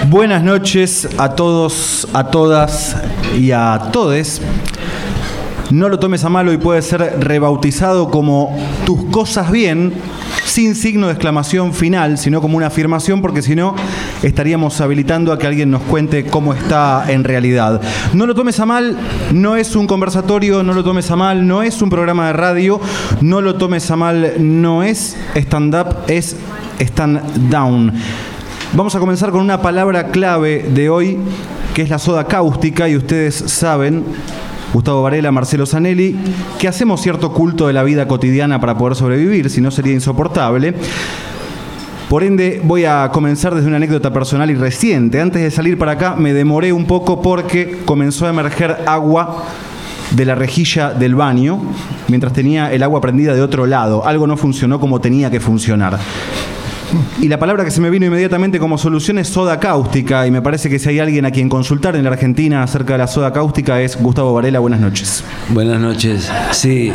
Buenas noches a todos, a todas y a todes. No lo tomes a mal, hoy puede ser rebautizado como tus cosas bien, sin signo de exclamación final, sino como una afirmación, porque si no estaríamos habilitando a que alguien nos cuente cómo está en realidad. No lo tomes a mal, no es un conversatorio, no lo tomes a mal, no es un programa de radio, no lo tomes a mal, no es stand-up, es stand-down. Vamos a comenzar con una palabra clave de hoy, que es la soda cáustica, y ustedes saben, Gustavo Varela, Marcelo Zanelli, que hacemos cierto culto de la vida cotidiana para poder sobrevivir, si no sería insoportable. Por ende, voy a comenzar desde una anécdota personal y reciente. Antes de salir para acá me demoré un poco porque comenzó a emerger agua de la rejilla del baño mientras tenía el agua prendida de otro lado. Algo no funcionó como tenía que funcionar. Y la palabra que se me vino inmediatamente como solución es soda cáustica, y me parece que si hay alguien a quien consultar en la Argentina acerca de la soda cáustica es Gustavo Varela. Buenas noches. Buenas noches. Sí.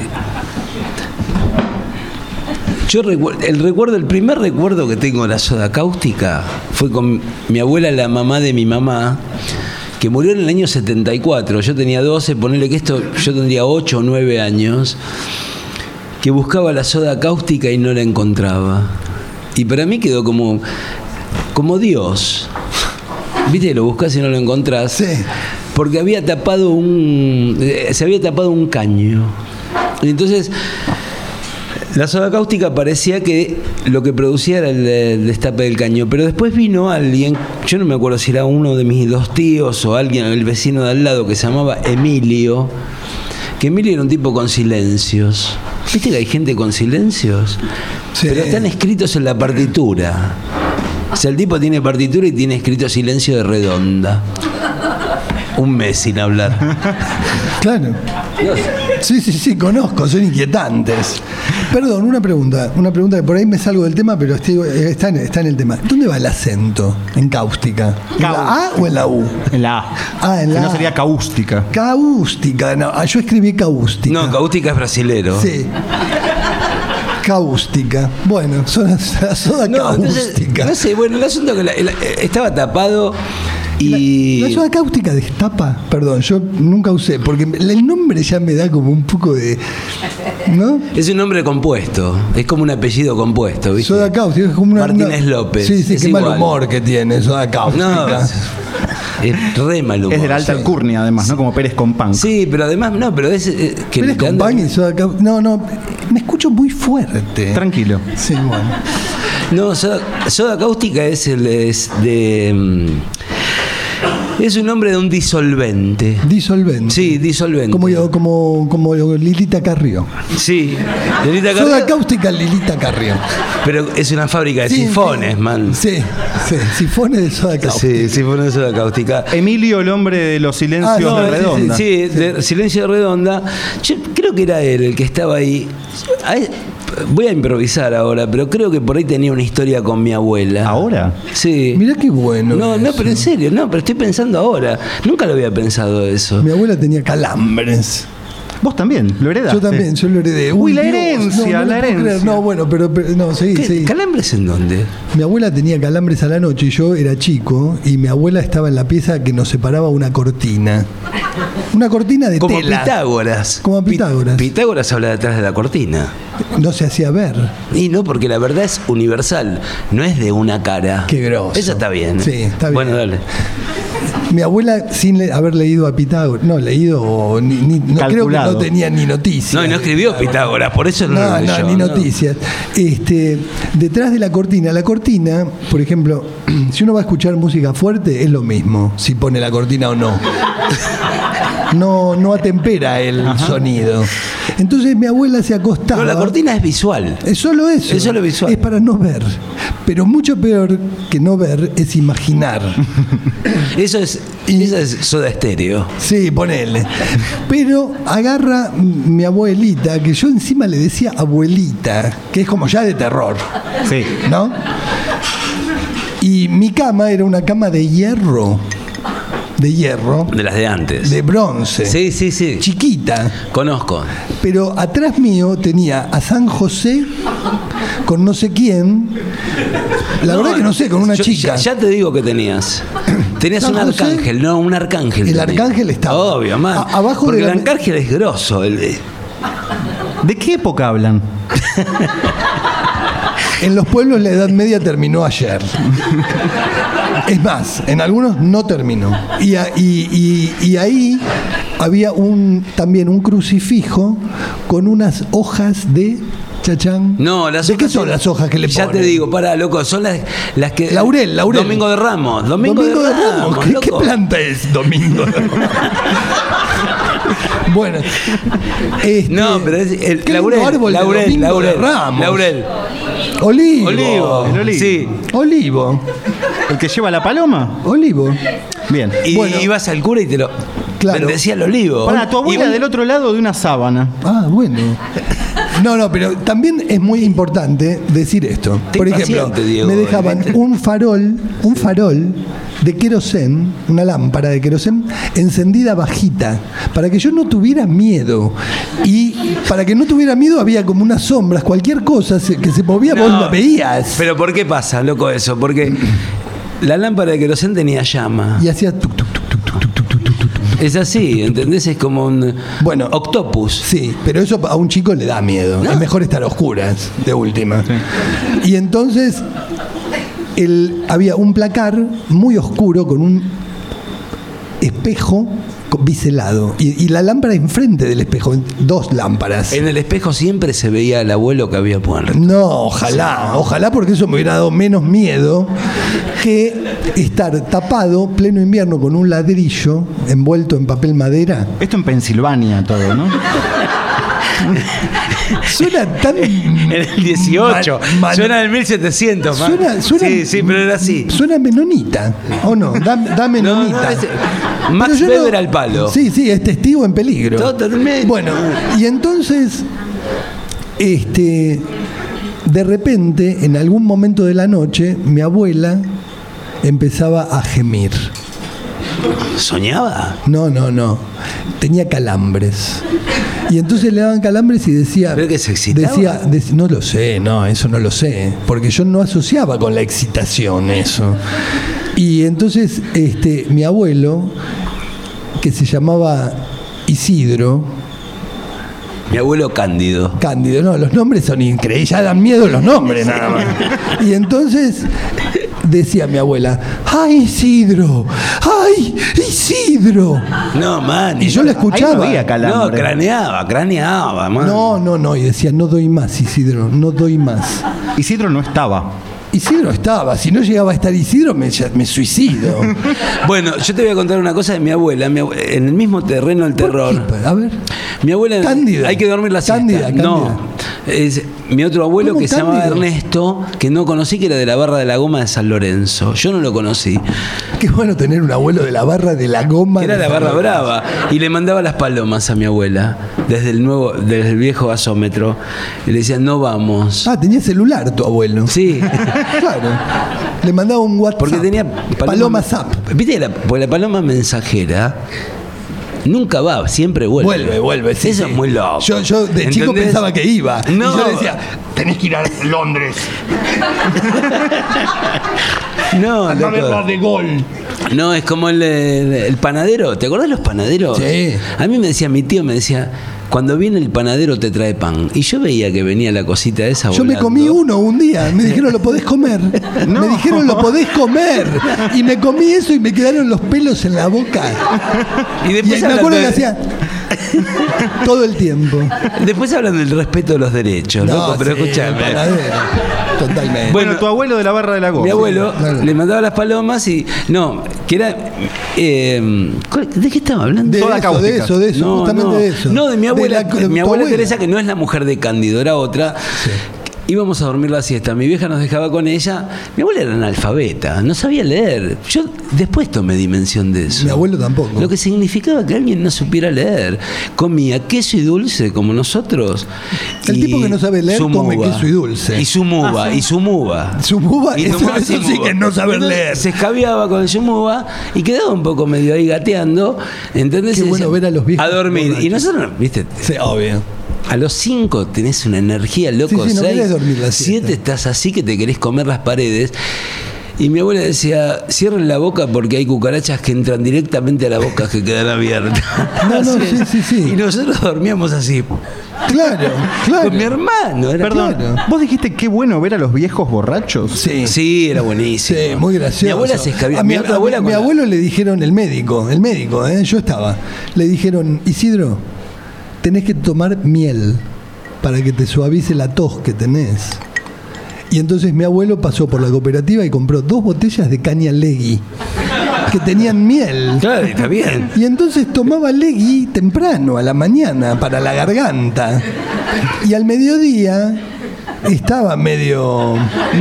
Yo el primer recuerdo que tengo de la soda cáustica fue con mi abuela, la mamá de mi mamá, que murió en el año 74. Yo tenía 12, ponele que yo tendría 8 o 9 años, que buscaba la soda cáustica y no la encontraba. Y para mí quedó como Dios. ¿Viste? Lo buscás y no lo encontrás. Sí. Porque se había tapado un caño. Y entonces la soda cáustica parecía que lo que producía era el destape del caño. Pero después vino alguien, yo no me acuerdo si era uno de mis 2 tíos o alguien, el vecino de al lado, que se llamaba Emilio. Que Emilio era un tipo con silencios. ¿Viste que hay gente con silencios? Sí. Pero están escritos en la partitura. O sea, el tipo tiene partitura y tiene escrito silencio de Redonda. Un mes sin hablar. Claro. Sí, conozco, son inquietantes. Perdón, una pregunta que por ahí me salgo del tema, pero está en el tema. ¿Dónde va el acento en cáustica? ¿En la A o en la U? En la A. Ah, en la A. No sería cáustica. Cáustica, no, yo escribí cáustica. No, cáustica es brasilero. Sí. Cáustica. Bueno, soda cáustica. No sé, bueno, el asunto es que estaba tapado. Y la soda cáustica destapa, perdón, yo nunca usé, porque el nombre ya me da como un poco de, ¿no? Es un nombre compuesto, es como un apellido compuesto, ¿viste? Soda cáustica, es como Martínez López. Sí, qué igual. Mal humor que tiene soda cáustica. No, es re mal humor. Es de la alta alcurnia, además, ¿no? Como Pérez Compán. Sí, pero además, no, pero es que Pérez Compán y soda cáustica. No, me escucho muy fuerte. Tranquilo. Sí, bueno. No, soda cáustica es un nombre de un disolvente. ¿Disolvente? Sí, disolvente. Como Lilita Carrió. Sí, Lilita Carrió. Soda cáustica Lilita Carrió. Pero es una fábrica de sifones, man. Sí, sifones de soda cáustica. Sí, sifones de soda cáustica. Emilio, el hombre de los silencios de Redonda. Sí, de Silencio de Redonda. Yo creo que era él el que estaba ahí. Voy a improvisar ahora, pero creo que por ahí tenía una historia con mi abuela. ¿Ahora? Sí. Mirá qué bueno. No, pero en serio, pero estoy pensando ahora. Nunca lo había pensado eso. Mi abuela tenía calambres. ¿Vos también? ¿Lo heredaste? Yo también, yo lo heredé. Uy, la herencia, la herencia. No, bueno, pero no, seguí. ¿Calambres en dónde? Mi abuela tenía calambres a la noche y yo era chico y mi abuela estaba en la pieza que nos separaba una cortina. Una cortina de como tela. Pitágoras. Como Pitágoras. Pitágoras habla detrás de la cortina. No se hacía ver. Y no, porque la verdad es universal, no es de una cara. Qué grosso. Eso está bien. Sí, está bien. Bueno, dale. Mi abuela, sin haber leído a Pitágoras, no creo que no tenía ni noticias. No, y no escribió Pitágoras, por eso no lo leyó. Ni noticias. Detrás de la cortina, por ejemplo, si uno va a escuchar música fuerte, es lo mismo, si pone la cortina o no. No atempera el sonido. Entonces mi abuela se acostaba. No, la cortina es visual. Es solo eso. Es solo visual. Es para no ver. Pero mucho peor que no ver es imaginar. Eso es Soda Stereo. Sí, ponele. Pero agarra mi abuelita, que yo encima le decía abuelita, que es como ya de terror. Sí. ¿No? Y mi cama era una cama de hierro. de hierro. De las de antes. De bronce. Sí, sí, sí. Chiquita. Conozco. Pero atrás mío tenía a San José con no sé quién. La verdad que no sé, con una chica. Ya te digo que tenías. Tenías San un José, arcángel, no, un arcángel. el tenías. arcángel estaba. Obvio, man. Abajo porque de la el arcángel es grosso. ¿De qué época hablan? En los pueblos la Edad Media terminó ayer. Es más, en algunos no terminó. Y ahí había también un crucifijo con unas hojas de chachán. No, las ¿De qué hojas son las hojas que le ponen? Ya te digo, pará, loco, son las que... Laurel. Domingo de Ramos. Domingo de Ramos. ¿Qué planta es Domingo de Ramos? Bueno, no, pero es el qué lindo árbol de Domingo de Ramos. Laurel. Olivo. El olivo. Sí. Olivo. ¿El que lleva la paloma? Olivo. Bien. Y Bueno. ibas al cura y te lo Claro. bendecía el olivo. Para tu abuela Y- del otro lado de una sábana. Ah, bueno. No, pero también es muy importante decir esto. Ten Por ejemplo, paciente, Diego, me dejaban ¿viste? un farol de querosén, una lámpara de querosén encendida bajita, para que yo no tuviera miedo. Y para que no tuviera miedo había como unas sombras, cualquier cosa que se movía, vos la veías. Pero ¿por qué pasa, loco, eso? Porque la lámpara de querosén tenía llama. Y hacía tuc, tuc, tuc, tuc, tuc, tuc, tuc, tuc, tuc, tuc. Es así, ¿entendés? Es como un Bueno, octopus. Sí, pero eso a un chico le da miedo. No. Es mejor estar a oscuras, de última. Y entonces había un placar muy oscuro con un espejo biselado. Y la lámpara enfrente del espejo, dos lámparas. En el espejo siempre se veía al abuelo que había muerto. No, ojalá porque eso me hubiera dado menos miedo que estar tapado pleno invierno con un ladrillo envuelto en papel madera. Esto en Pensilvania todo, ¿no? Suena tan... En el 18. Suena del 1700, man. Sí, pero era así. Suena menonita, ¿o no? Da menonita. Max Pero yo Weber al palo. Sí, es testigo en peligro. Totalmente. Bueno, y entonces, de repente, en algún momento de la noche, mi abuela empezaba a gemir. ¿Soñaba? No. Tenía calambres. Y entonces le daban calambres y decía... ¿Pero que se excitaba? No lo sé, eso no lo sé. Porque yo no asociaba con la excitación eso. Y entonces mi abuelo, que se llamaba Isidro... Mi abuelo Cándido. No, los nombres son increíbles, ya dan miedo los nombres nada más. Y entonces decía mi abuela, ¡ay, Isidro! ¡Ay, Isidro! No, man. Y yo la escuchaba. Ahí no había calambre. No, craneaba, man. No, y decía, no doy más, Isidro, no doy más. Isidro no estaba. Isidro estaba, si no llegaba a estar Isidro me suicido. Bueno, yo te voy a contar una cosa de mi abuela. En el mismo terreno del terror. A ver. Mi abuela, Cándida. hay que dormir la siesta. Cándida. No, es mi otro abuelo ¿Cómo que se llamaba Cándido? Ernesto, que no conocí, que era de la Barra de la Goma de San Lorenzo. Yo no lo conocí. Qué bueno tener un abuelo de la Barra de la Goma. Era la Barra Brava. Y le mandaba las palomas a mi abuela desde el viejo gasómetro. Y le decían, no vamos. Ah, tenía celular tu abuelo. Sí. Claro. Le mandaba un WhatsApp. Porque tenía Paloma Zap. ¿Viste? Porque la paloma mensajera nunca va, siempre vuelve. Vuelve. Sí, Eso sí. es muy loco. Yo de chico ¿Entendés? pensaba que iba. No. Y yo le decía, tenés que ir a Londres. No, A ver loco. la de gol. No, es como el panadero. ¿Te acordás de los panaderos? Sí. A mí mi tío me decía, cuando viene el panadero te trae pan. Y yo veía que venía la cosita esa Yo me volando. comí uno un día. Me dijeron, lo podés comer. Me dijeron, lo podés comer. Y me comí eso y me quedaron los pelos en la boca. Y Y después me hablan acuerdo de- que hacía todo el tiempo. Después hablan del respeto de los derechos, loco, pero sí, escuchame. panadero. Totalmente. Bueno, tu abuelo de la Barra de la Goma. Mi abuelo claro. le mandaba las palomas y. No, que era. ¿De qué estaba hablando? de Soda eso, cáustica. justamente de eso. No, de mi abuela. De mi tu abuela Teresa, que no es la mujer de Cándido, era otra. íbamos a dormir la siesta, mi vieja nos dejaba con ella. Mi abuela era analfabeta, no sabía leer. Yo después tomé dimensión de eso. Mi abuelo tampoco. Lo que significaba que alguien no supiera leer. Comía queso y dulce como nosotros. El tipo que no sabe leer come queso y dulce. Y su muba, y su muba. Su muba, Y eso tomaba sí muba. que es no saber Entonces, leer. se escabiaba con su muba y quedaba un poco medio ahí gateando. ¿Entendés? Qué Y bueno decía, ver a los viejos a dormir. borrachos. Y nosotros, viste, Sí, obvio. a los 5 tenés una energía, loco. Sí, no 6, querés dormir la siesta. 7 estás así que te querés comer las paredes. Y mi abuela decía, cierren la boca porque hay cucarachas que entran directamente a la boca que quedan abiertas. No, Así sí, es. sí. Y nosotros dormíamos así. Claro, claro. Con mi hermano. Era Perdón, Claro. ¿vos dijiste qué bueno ver a los viejos borrachos? Sí. Sí, era buenísimo. Sí, muy gracioso. Mi abuela se escabía. A mi con la- abuelo le dijeron, el médico, yo estaba, le dijeron, Isidro, tenés que tomar miel para que te suavice la tos que tenés. Y entonces mi abuelo pasó por la cooperativa y compró 2 botellas de caña Legui que tenían miel. Claro, está bien. Y entonces tomaba Legui temprano, a la mañana, para la garganta. Y al mediodía estaba medio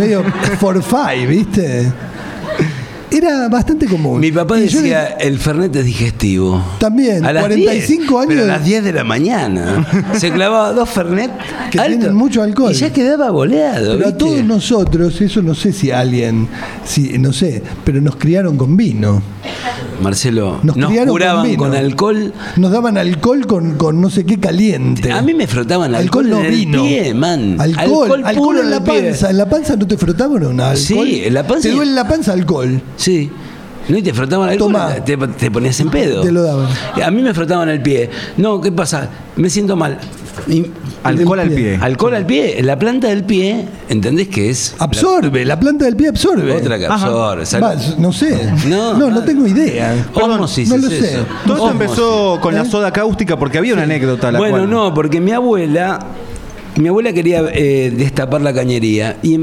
4-5, ¿viste? Era bastante común. Mi papá Y yo decía, el Fernet es digestivo. También, A las 45 10, pero a años. las 10 de la mañana. Se clavaba 2 Fernet Que tienen mucho alcohol. Y ya quedaba boleado. Pero a ¿viste? todos nosotros, eso no sé si alguien, no sé, pero nos criaron con vino. Marcelo, Nos nos criaron curaban con vino. con alcohol. Nos daban alcohol con no sé qué caliente. A mí me frotaban alcohol no en el vino. pie, man. Alcohol puro en la el pie. panza. ¿En la panza no te frotaban un alcohol? Sí, en la panza. ¿Te duele la panza? Alcohol. Sí. No, y te frotaban alcohol, Tomá. te ponías en pedo. Te lo daban. A mí me frotaban el pie. No, ¿qué pasa? Me siento mal. Y- Alcohol al pie. pie. Alcohol al pie, en la planta del pie, ¿entendés que es? Absorbe, la planta del pie absorbe. Otra que absorbe. Va, no sé. No, No tengo idea. Ósmosis no es lo sé. eso. Todo esto Ósmosis. empezó con la soda cáustica porque había una anécdota a la Bueno, cual... no, porque mi abuela quería destapar la cañería y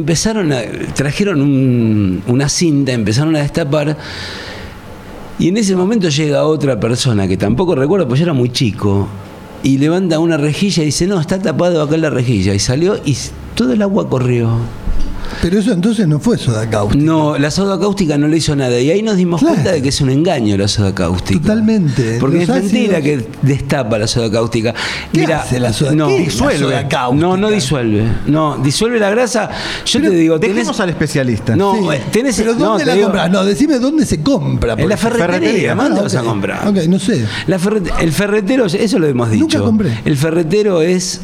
trajeron una cinta, empezaron a destapar y en ese momento llega otra persona que tampoco recuerdo, pues yo era muy chico, y levanta una rejilla y dice, no, está tapado acá la rejilla, y salió y todo el agua corrió. Pero eso entonces no fue soda cáustica. No, la soda cáustica no le hizo nada. Y ahí nos dimos Claro. cuenta de que es un engaño la soda cáustica. Totalmente. Porque Los es mentira ácidos- que destapa la soda cáustica. ¿Qué hace la soda? No, ¿Qué es la disuelve. soda cáustica? No disuelve. No, disuelve la grasa. Yo Pero te digo, Dejemos al especialista. No, Sí. tenés. Pero no, ¿dónde te la digo, compras? No, decime dónde se compra. En la porque- ferretería. ¿Dónde Ah, vas a ok. comprar? Ok, no sé. El ferretero, eso lo hemos dicho. Nunca compré. El ferretero es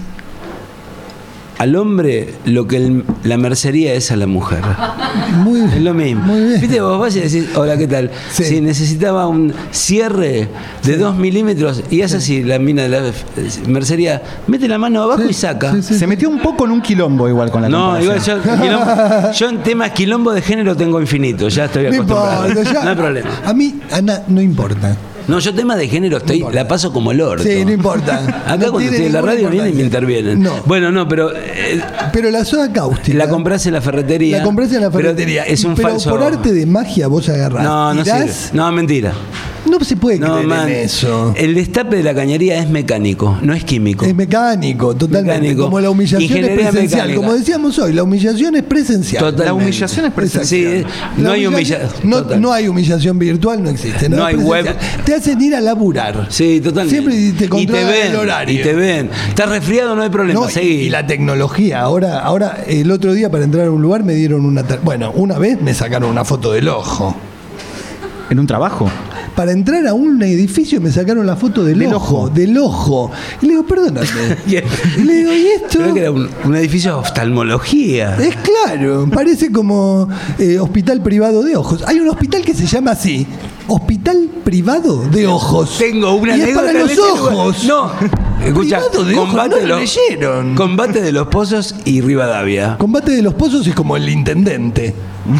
al hombre lo que la mercería es a la mujer. Muy Es lo mismo. Muy bien. Viste, vos vas y decís, hola, ¿qué tal? Sí. Si necesitaba un cierre de 2 milímetros y haces así, la mina de la mercería, mete la mano abajo Sí, y saca. sí, sí. Se metió un poco en un quilombo igual con la No, igual comparación. yo en temas quilombo de género tengo infinito, ya estoy No acostumbrado. importa, ya. No hay problema. A mí, Ana, no importa. No, yo temas de género la paso como el orto. Sí, no importa. Acá No cuando tiene estoy en la ninguna radio vienen y me importancia. intervienen. No. Bueno, no, pero Pero la soda cáustica. la compras en la ferretería. La compras en la pero ferretería. Es un pero falso. por arte de magia vos agarrás. No, no tirás, sirve. No, mentira. No se puede No, creer man, en eso. el destape de la cañería es mecánico, no es químico. Es mecánico, totalmente. Mecánico. Como la humillación es Ingeniería presencial. mecánica. Como decíamos hoy, la humillación es presencial. Totalmente. La humillación es presencial. Sí, no hay humillación. No hay humillación virtual, no existe. No hay Es web. presencial. Te hacen ir a laburar. Sí, totalmente. Siempre te controlan el horario. Y te ven. ¿Estás resfriado? No hay problema. No, Seguí. y la tecnología. Ahora, el otro día para entrar a un lugar me dieron una vez me sacaron una foto del ojo. ¿En un trabajo? Para entrar a un edificio me sacaron la foto del ojo. Del ojo. Y le digo, perdóname. Y le digo, ¿y esto? Creo que era un edificio de oftalmología. Es claro, parece como hospital privado de ojos. Hay un hospital que se llama así, Hospital Privado de Ojos. Tengo una y es anécdota para en los ese lugar. ojos. No, escucha, Privado de ojos, no lo leyeron. Combate de los Pozos y Rivadavia. Combate de los Pozos es como el intendente.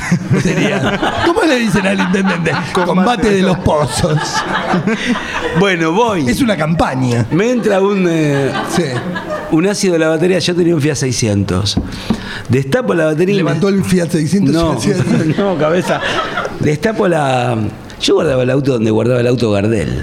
Sería. ¿Cómo le dicen al intendente? Combate de los Pozos. Bueno, voy. Es una campaña. Me entra Sí. un ácido de la batería. Yo tenía un Fiat 600. Destapo la batería. y Levantó el Fiat 600 No, y hacía así. no, cabeza. Destapo la. Yo guardaba el auto donde guardaba el auto Gardel.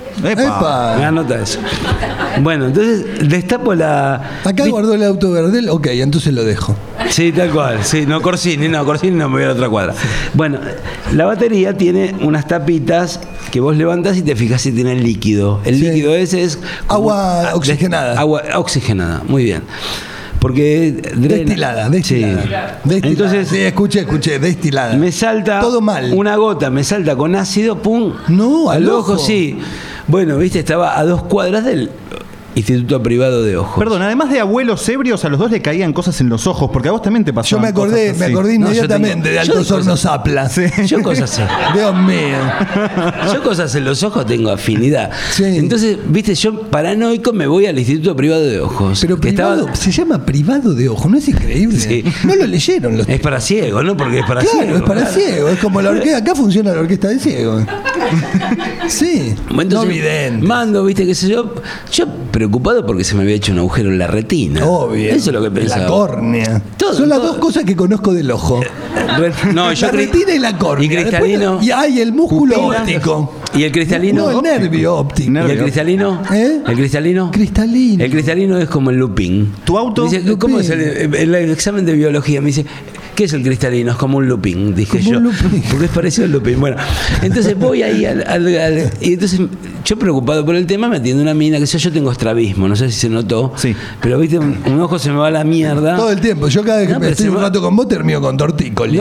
Epa. Me anota eso. Bueno, entonces destapo la. Acá guardó el auto Gardel, ok, entonces lo dejo. Sí, tal cual. Sí, no, Corsini no me voy a la otra cuadra. Bueno, la batería tiene unas tapitas que vos levantás y te fijas si tiene líquido. El líquido ese es... Agua oxigenada. Agua oxigenada, muy bien. Porque destilada. Sí. Entonces, sí, escuché, destilada. Me salta todo mal. Una gota, me salta con ácido, pum. No, al ojo. Sí. Bueno, viste, estaba a 2 cuadras del Instituto Privado de Ojos. Perdón, además de abuelos ebrios, a los dos le caían cosas en los ojos, porque a vos también te pasó. Yo me acordé inmediatamente de Alto Horno Zapla. Sí. Yo cosas Dios mío. Yo cosas en los ojos tengo afinidad. Sí. Entonces, viste, yo paranoico me voy al Instituto Privado de Ojos. Pero privado, se llama Privado de Ojos, ¿no es increíble? Sí. No lo leyeron los Es para ciegos, ¿no? Porque es para claro, ciegos. es para ciegos. Es como la orquesta. Acá funciona la orquesta de ciegos. Sí. Entonces, no vidente. Mando, viste, qué sé yo. Yo preocupado porque se me había hecho un agujero en la retina. Obvio. Eso es lo que pensaba. La córnea. Son las dos cosas que conozco del ojo. No, yo la retina y la córnea. Y cristalino. Después, y hay el músculo óptico. ¿Y el cristalino? No, el nervio óptico. ¿Y el cristalino? ¿Eh? ¿El cristalino? Cristalino. El cristalino es como el lupín. ¿Tu auto? Me dice, ¿cómo es el examen de biología? Me dice, ¿qué es el cristalino? Es como un lupín, dije como yo. Un lupín. Porque es parecido al lupín. Bueno, entonces voy ahí y entonces yo preocupado por el tema me atiende una mina que yo tengo estrabismo, no sé si se notó. Sí. Pero viste, un ojo se me va a la mierda. Todo el tiempo. Yo cada vez que estoy un rato con vos termino con tortícolis.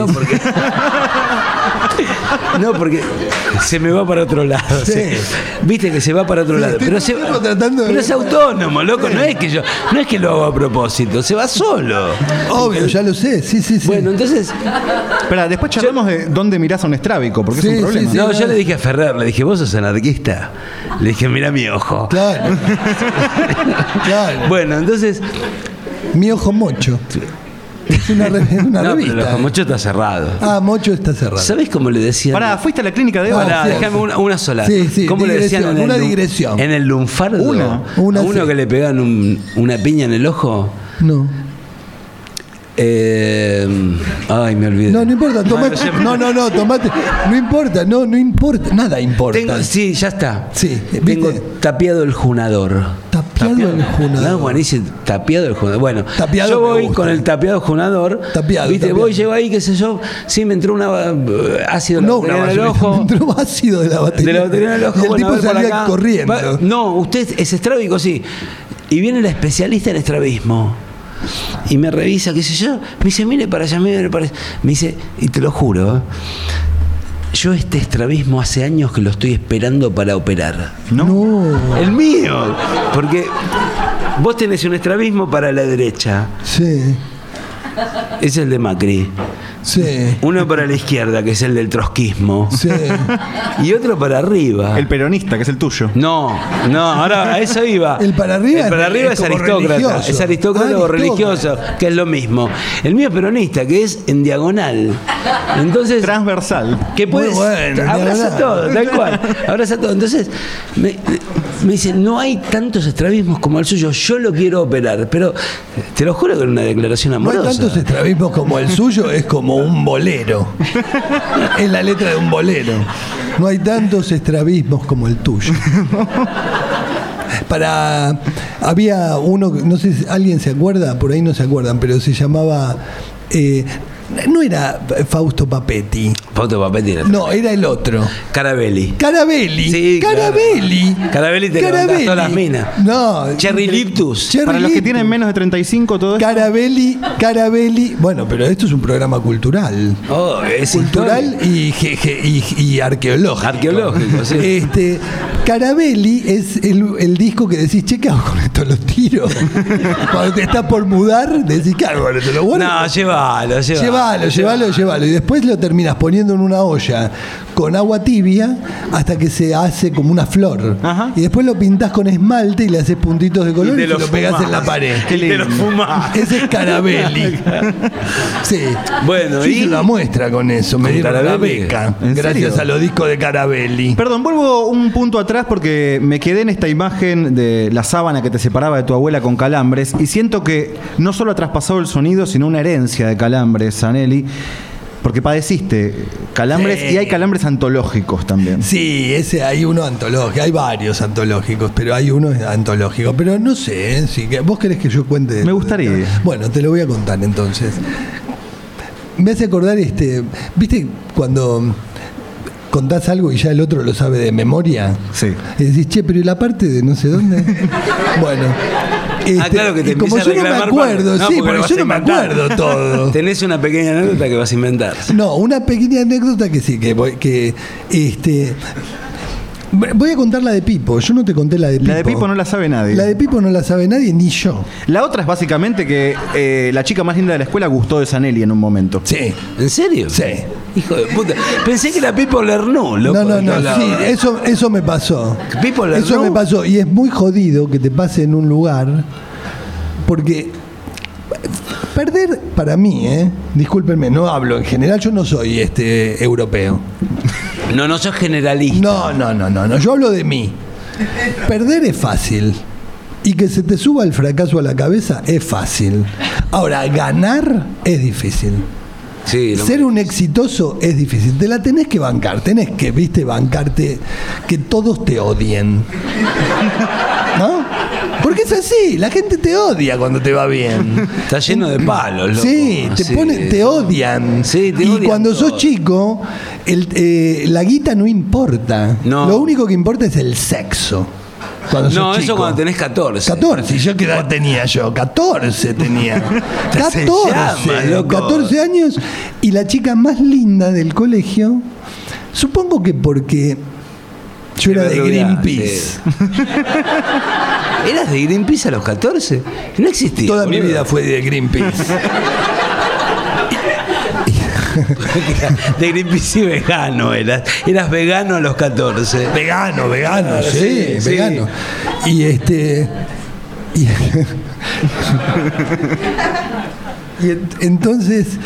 No, porque se me va para otro lado. Sí. Viste que se va para otro lado. Pero, pero es autónomo, loco. No es que lo hago a propósito, se va solo. Obvio, ya lo sé. Sí. Bueno, entonces. Espera, después charlamos de dónde mirás a un estrábico, porque es un problema. No, yo le dije a Ferrer, le dije, ¿vos sos anarquista? Le dije, mira mi ojo. Claro. Bueno, entonces. Mi ojo mocho. Es una revista. Pero el ojo mocho está cerrado. Ah, mocho está cerrado. ¿Sabés cómo le decían? Pará, fuiste a la clínica de Pará, déjame una sola. Sí, ¿Cómo le decían una digresión. En el lunfardo? Una, a uno que le pegaban una piña en el ojo. No. Ay, me olvidé. No importa, tomate. No, tomate. No importa, no importa. Nada importa. Sí, ya está. Sí, tengo ¿viste? tapiado el junador. Tapiado el junador. No, bueno, dice tapiado el junador. Bueno, tapiado yo voy con el tapiado junador. Tapiado. ¿Viste? Voy, llego ahí, qué sé yo. Sí, me entró ácido de la batería en el ojo. Me entró ácido de la batería. De la batería en el ojo. Y el bueno, tipo salía corriendo. No, usted es estrábico, sí. Y viene la especialista en estrabismo. Y me revisa, qué sé yo. Me dice, mire para allá, mire para allá. Me dice, y te lo juro, yo este estrabismo hace años que lo estoy esperando para operar. No. El mío. Porque vos tenés un estrabismo para la derecha. Sí. Es el de Macri. Sí. Uno para la izquierda, que es el del trotskismo. Sí. Y otro para arriba. El peronista, que es el tuyo. No, ahora a eso iba. El para arriba es aristócrata. religioso. Es aristócrata o religioso, que es lo mismo. El mío es peronista, que es en diagonal. Entonces. Transversal. Que puedes. Muy bueno, abraza todo, tal cual. Abraza todo. Entonces, me dice, no hay tantos estrabismos como el suyo. Yo lo quiero operar. Pero te lo juro que era una declaración amorosa. No hay tantos estrabismos como el suyo, es como un bolero. Es la letra de un bolero. No hay tantos estrabismos como el tuyo. Había uno, no sé si alguien se acuerda, por ahí no se acuerdan, pero se llamaba no era Fausto Papetti. Fausto Papetti era. No, era el otro. Carabelli. Sí, Carabelli. Claro. Carabelli te levantás todas las minas. No. Cherry Liptus. Para los que tienen menos de 35, todo esto. Carabelli. Bueno, pero esto es un programa cultural. Oh, es cultural y arqueológico. Arqueológico, sí. Carabelli es el disco que decís, che, ¿qué hago con esto? ¿Lo tiro? Cuando te estás por mudar, decís, ¿qué hago con esto? ¿Lo guardo? No, llévalo. Y después lo terminas poniendo en una olla con agua tibia hasta que se hace como una flor. Ajá. Y después lo pintás con esmalte y le haces puntitos de color y te lo pegás en la pared. Y te lo fumás. Ese es Carabelli. Sí. Bueno, yo hice una muestra con eso. Me dieron la beca. ¿En Gracias serio? a los discos de Carabelli. Perdón, vuelvo un punto atrás porque me quedé en esta imagen de la sábana que te separaba de tu abuela con calambres y siento que no solo ha traspasado el sonido, sino una herencia de calambres, Zanelli. Porque padeciste calambres Sí. y hay calambres antológicos también. Sí, hay uno antológico, hay varios antológicos, pero hay uno antológico. Pero no sé, ¿vos querés que yo cuente? Me gustaría. Bueno, te lo voy a contar entonces. Me hace acordar, ¿viste cuando contás algo y ya el otro lo sabe de memoria? Sí. Y decís, che, pero ¿y la parte de no sé dónde? Bueno. Claro que te y como empieza a yo no me reclamar acuerdo, no, sí, porque lo porque vas yo a no me inventar. acuerdo todo. Tenés una pequeña anécdota que vas a inventar. No, una pequeña anécdota que sí, voy a contar la de Pipo. Yo no te conté la de Pipo. La de Pipo no la sabe nadie. La de Pipo no la sabe nadie, ni yo. La otra es básicamente que la chica más linda de la escuela gustó de Sanelli en un momento. Sí. ¿En serio? Sí. Hijo de puta. Pensé que era Pipo Lernoux, loco. No, sí, eso me pasó. Pipo Lernoux. Eso me pasó. Y es muy jodido que te pase en un lugar, porque perder, para mí, discúlpenme, no hablo en general, yo no soy europeo. No sos generalista. No, yo hablo de mí. Perder es fácil. Y que se te suba el fracaso a la cabeza es fácil. Ahora, ganar es difícil. Sí, Ser un exitoso es difícil. Te la tenés que bancar. Tenés que, bancarte que todos te odien. ¿No? Porque es así. La gente te odia cuando te va bien. Está lleno de palos, loco. Sí, te odian. Sí, te y odian cuando sos todos. chico, la guita no importa. No. Lo único que importa es el sexo. Cuando sos No, eso chico. cuando tenés 14. 14, ¿yo qué edad tenía yo? 14 tenía. Se 14, llama, loco. 14 años. Y la chica más linda del colegio, supongo que porque yo era de Greenpeace. ¿Eras de Greenpeace a los 14? No existía. Toda mi boludo. vida fue de Greenpeace. De Greenpeace y vegano eras. Eras vegano a los 14. Vegano, Sí, sí. vegano. Y entonces,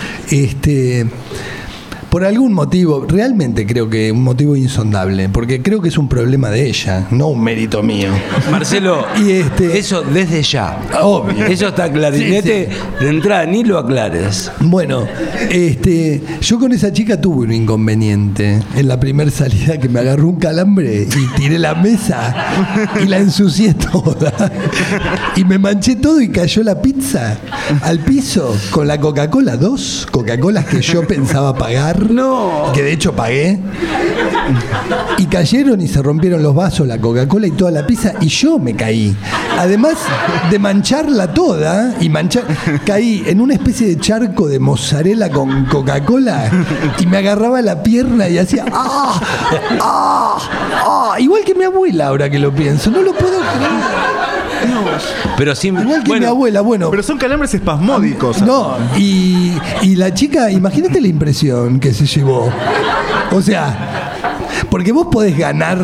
por algún motivo, realmente creo que un motivo insondable, porque creo que es un problema de ella, no un mérito mío. Marcelo, Y eso desde ya. Obvio. Eso está clarinete. Sí, De entrada, ni lo aclares. Bueno, yo con esa chica tuve un inconveniente en la primera salida, que me agarró un calambre y tiré la mesa y la ensucié toda. Y me manché todo y cayó la pizza al piso con la Coca-Cola, 2 Coca-Colas que yo pensaba pagar. No. Que de hecho pagué. Y cayeron y se rompieron los vasos, la Coca-Cola y toda la pizza, y yo me caí. Además de mancharla toda y caí en una especie de charco de mozzarella con Coca-Cola y me agarraba la pierna y hacía ¡ah! ¡ah! ¡ah! Igual que mi abuela, ahora que lo pienso, no lo puedo creer. Pero sí. Igual que mi abuela, bueno. Pero son calambres espasmódicos. No, y la chica, imagínate la impresión que se llevó. O sea, porque vos podés ganar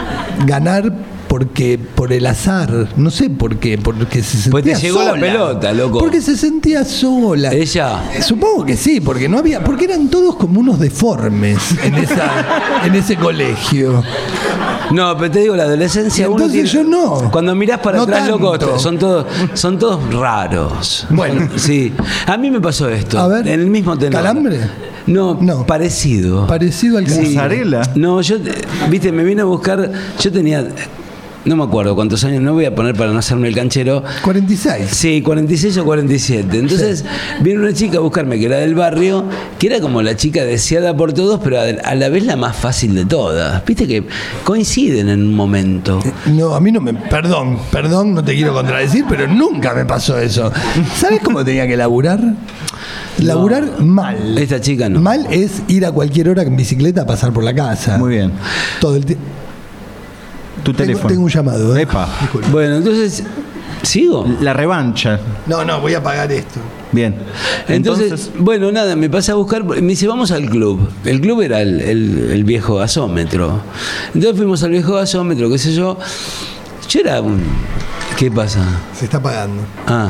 porque por el azar, no sé por qué, porque se sentía Pues te llegó sola. la pelota, loco. Porque se sentía sola. Ella. Supongo que sí, porque no había, porque eran todos como unos deformes en ese colegio. No, pero te digo, la adolescencia. uno Entonces tiene- yo no. Cuando mirás para No atrás, loco, tanto. son todos raros. Bueno. Sí. A mí me pasó esto. A ver, En el mismo tenor. ¿calambre? No, No. parecido. Parecido al Sí. ¿Mozzarella? No, viste, me vine a buscar. Yo tenía. No me acuerdo cuántos años, no voy a poner para no hacerme el canchero. 46. Sí, 46 o 47. Entonces vino una chica a buscarme que era del barrio, que era como la chica deseada por todos, pero a la vez la más fácil de todas. Viste que coinciden en un momento. No, a mí no me... Perdón, no te quiero contradecir, pero nunca me pasó eso. ¿Sabes cómo tenía que laburar? Laburar mal. Esta chica no. Mal es ir a cualquier hora en bicicleta a pasar por la casa. Muy bien. Todo el tiempo. Tu teléfono. Tengo un llamado. Epa. Disculpe. Bueno, entonces, ¿sigo? La revancha. No, voy a pagar esto. Bien. Entonces, bueno, nada, me pasé a buscar, me dice, vamos al club. El club era el viejo gasómetro. Entonces fuimos al viejo gasómetro, qué sé yo. Yo era un... ¿Qué pasa? Se está pagando. Ah.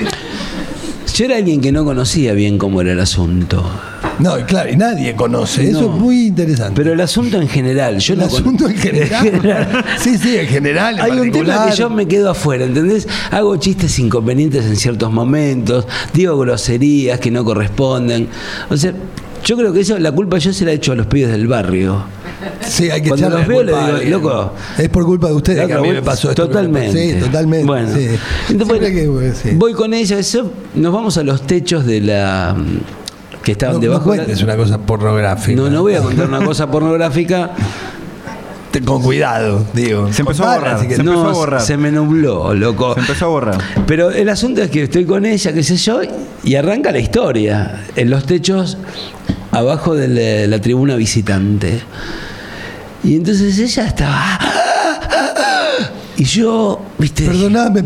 Yo era alguien que no conocía bien cómo era el asunto. No, claro, y nadie conoce. Eso No. es muy interesante. Pero el asunto en general, yo el no asunto en general. Sí, en general. En Hay un tema particular. que yo me quedo afuera, ¿entendés? Hago chistes inconvenientes en ciertos momentos, digo groserías que no corresponden. O sea, Yo creo que eso, la culpa yo se la he hecho a los pibes del barrio. Sí, hay que Cuando echarle los veo, culpa le a digo, alguien. loco. Es por culpa de ustedes que a mí me pasó esto. Totalmente. Sí, totalmente. Bueno, sí. entonces, Siempre sí. voy con ella, eso, nos vamos a los techos de la... que estaban No debajo de cuentes una cosa pornográfica. No voy a contar una cosa pornográfica. Con cuidado, digo. Se empezó a Contala, borrar. así que- Se empezó a No, borrar. se me nubló, loco. Se empezó a borrar. Pero el asunto es que estoy con ella, qué sé yo, y arranca la historia. En los techos, abajo de la tribuna visitante. Y entonces ella estaba... Y yo, viste... Perdoname.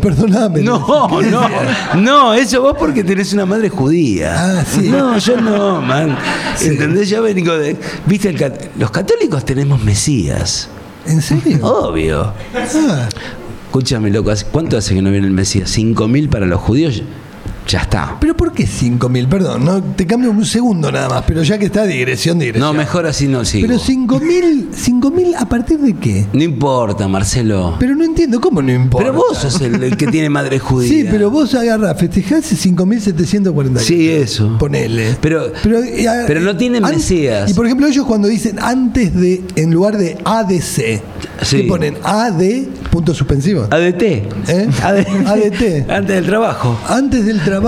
No, eso vos porque tenés una madre judía. Ah, sí. No, yo no, man. Sí. ¿Entendés? Yo vengo de... Viste, los católicos tenemos Mesías. ¿En serio? Obvio. Ah, Escúchame, loco, ¿cuánto hace que no viene el Mesías? 5.000 para los judíos. Ya está. pero ¿por qué 5.000? Perdón, no te cambio un segundo nada más, pero ya que está digresión. No, mejor así no sigo. Pero 5.000 ¿a partir de qué? No importa, Marcelo. Pero no entiendo, ¿cómo no importa? Pero vos sos el que tiene madre judía. Sí, pero vos agarrás, festejás 5.740. Sí, eso. Ponele. Pero no tienen Mesías. Y por ejemplo, ellos cuando dicen antes de, en lugar de ADC, Sí. ¿qué ponen? AD, punto suspensivo. ADT. ¿Eh? ADT. Antes del trabajo. Antes del trabajo.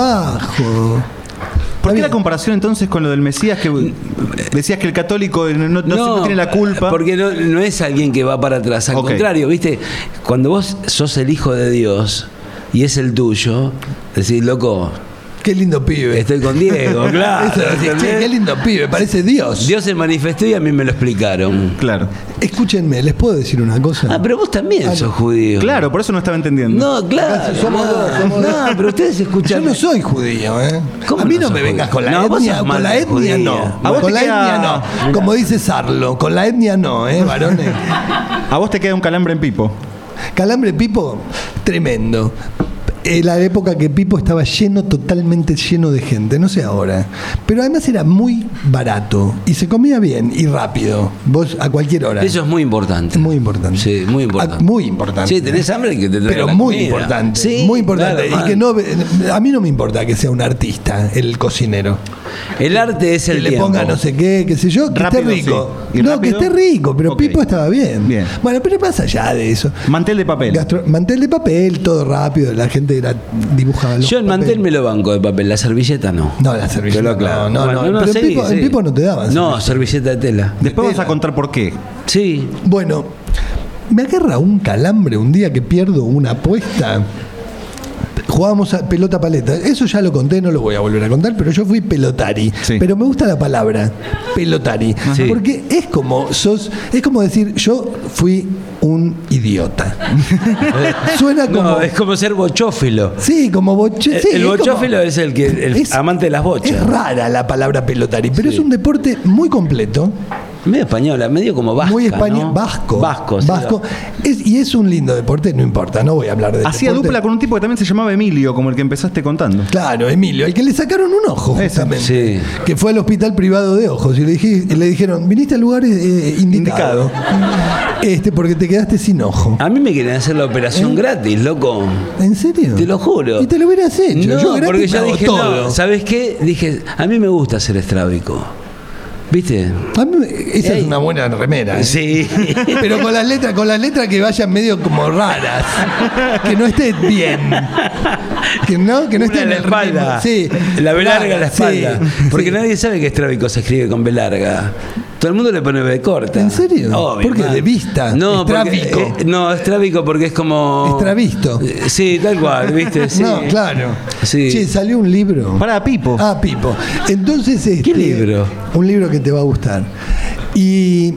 ¿Por qué Está la comparación entonces con lo del Mesías que decías que el católico no tiene la culpa? Porque no es alguien que va para atrás. Al Ok. contrario, ¿viste? Cuando vos sos el hijo de Dios y es el tuyo, decís, loco, Qué lindo pibe. estoy con Diego, claro. Eso, decís, che, qué lindo pibe, parece Dios. Dios se manifestó y a mí me lo explicaron. Claro. Escúchenme, ¿les puedo decir una cosa? Ah, pero vos también sos judío. Claro, por eso no estaba entendiendo. No, claro. Somos dos, somos dos. No, pero ustedes Yo escuchan. no soy judío, ¿eh? ¿Cómo A mí no no sos me vengas judío? con la No, vos etnia, sos con la mal etnia judía. no. A vos Con te la queda- etnia no. Como dice Sarlo, con la etnia no, varones. A vos te queda un calambre en Pipo. Calambre Pipo, tremendo. La época que Pipo estaba totalmente lleno de gente, no sé ahora. Pero además era muy barato y se comía bien y rápido. Vos a cualquier hora. Eso es muy importante. Es muy importante. Sí, muy importante. Muy importante. Sí, tenés hambre y que te traiga Pero la muy comida. importante. Sí, muy importante. claro, y que man. no, a mí no me importa que sea un artista, el cocinero. El arte es Que el le tiempo. ponga no sé qué sé yo, que Rápido, esté rico. sí. ¿Y No, rápido? que esté rico, pero Ok. Pipo estaba bien. Bien. Bueno, pero más allá de eso. Mantel de papel. Mantel de papel, todo rápido, la gente dibujaba los Yo el mantel papeles. me lo banco de papel, la servilleta no. No, la servilleta. Te lo aclaro. No, Bueno, pero seguí, en seguí. Pipo no te daban. No, servilleta de tela. Después vas a contar por qué. Sí. Bueno, me agarra un calambre un día que pierdo una apuesta. Jugábamos a pelota paleta. Eso ya lo conté, no lo voy a volver a contar, pero yo fui pelotari. Sí. Pero me gusta la palabra pelotari. Sí. Porque es como decir, yo fui un idiota. Suena como. No, es como ser bochófilo. Sí, como boche. Sí, El es como- bochófilo es el es- amante de las bochas. Es rara la palabra pelotari, pero Sí. es un deporte muy completo. Medio española, medio como vasca, Muy español, ¿no? vasco. Vasco, sí. Vasco. Y es un lindo deporte, no importa, no voy a hablar de Hacía deporte. dupla con un tipo que también se llamaba Emilio, como el que empezaste contando. Claro, Emilio, al que le sacaron un ojo, Ese. justamente. Sí. Que fue al hospital privado de ojos. Y le dijeron, viniste al lugar indicado. Porque te quedaste sin ojo. A mí me querían hacer la operación gratis, loco. ¿En serio? Te lo juro. Y te lo hubieras hecho. No, Yo gratis porque me yo hago dije, todo. no, ¿sabes qué? Dije, a mí me gusta ser estrábico. ¿Viste? A mí, esa Ey. es una buena remera. Sí. Pero con las letras que vayan medio como raras. Que no esté bien. Que no Una esté en la espalda. Sí. La B larga en la Sí, espalda. Porque sí. nadie sabe que estrábico se escribe con B larga. Todo el mundo le pone B corta. ¿En serio? Obvio, ¿Por qué? man. ¿De vista? No, porque, Estrábico. no, estrábico porque es como. Extravisto. Sí, tal cual, ¿viste? Sí. No, claro. Sí. Che, salió un libro. Para Pipo. Ah, Pipo. Entonces, ¿Qué libro? Un libro que te va a gustar. Y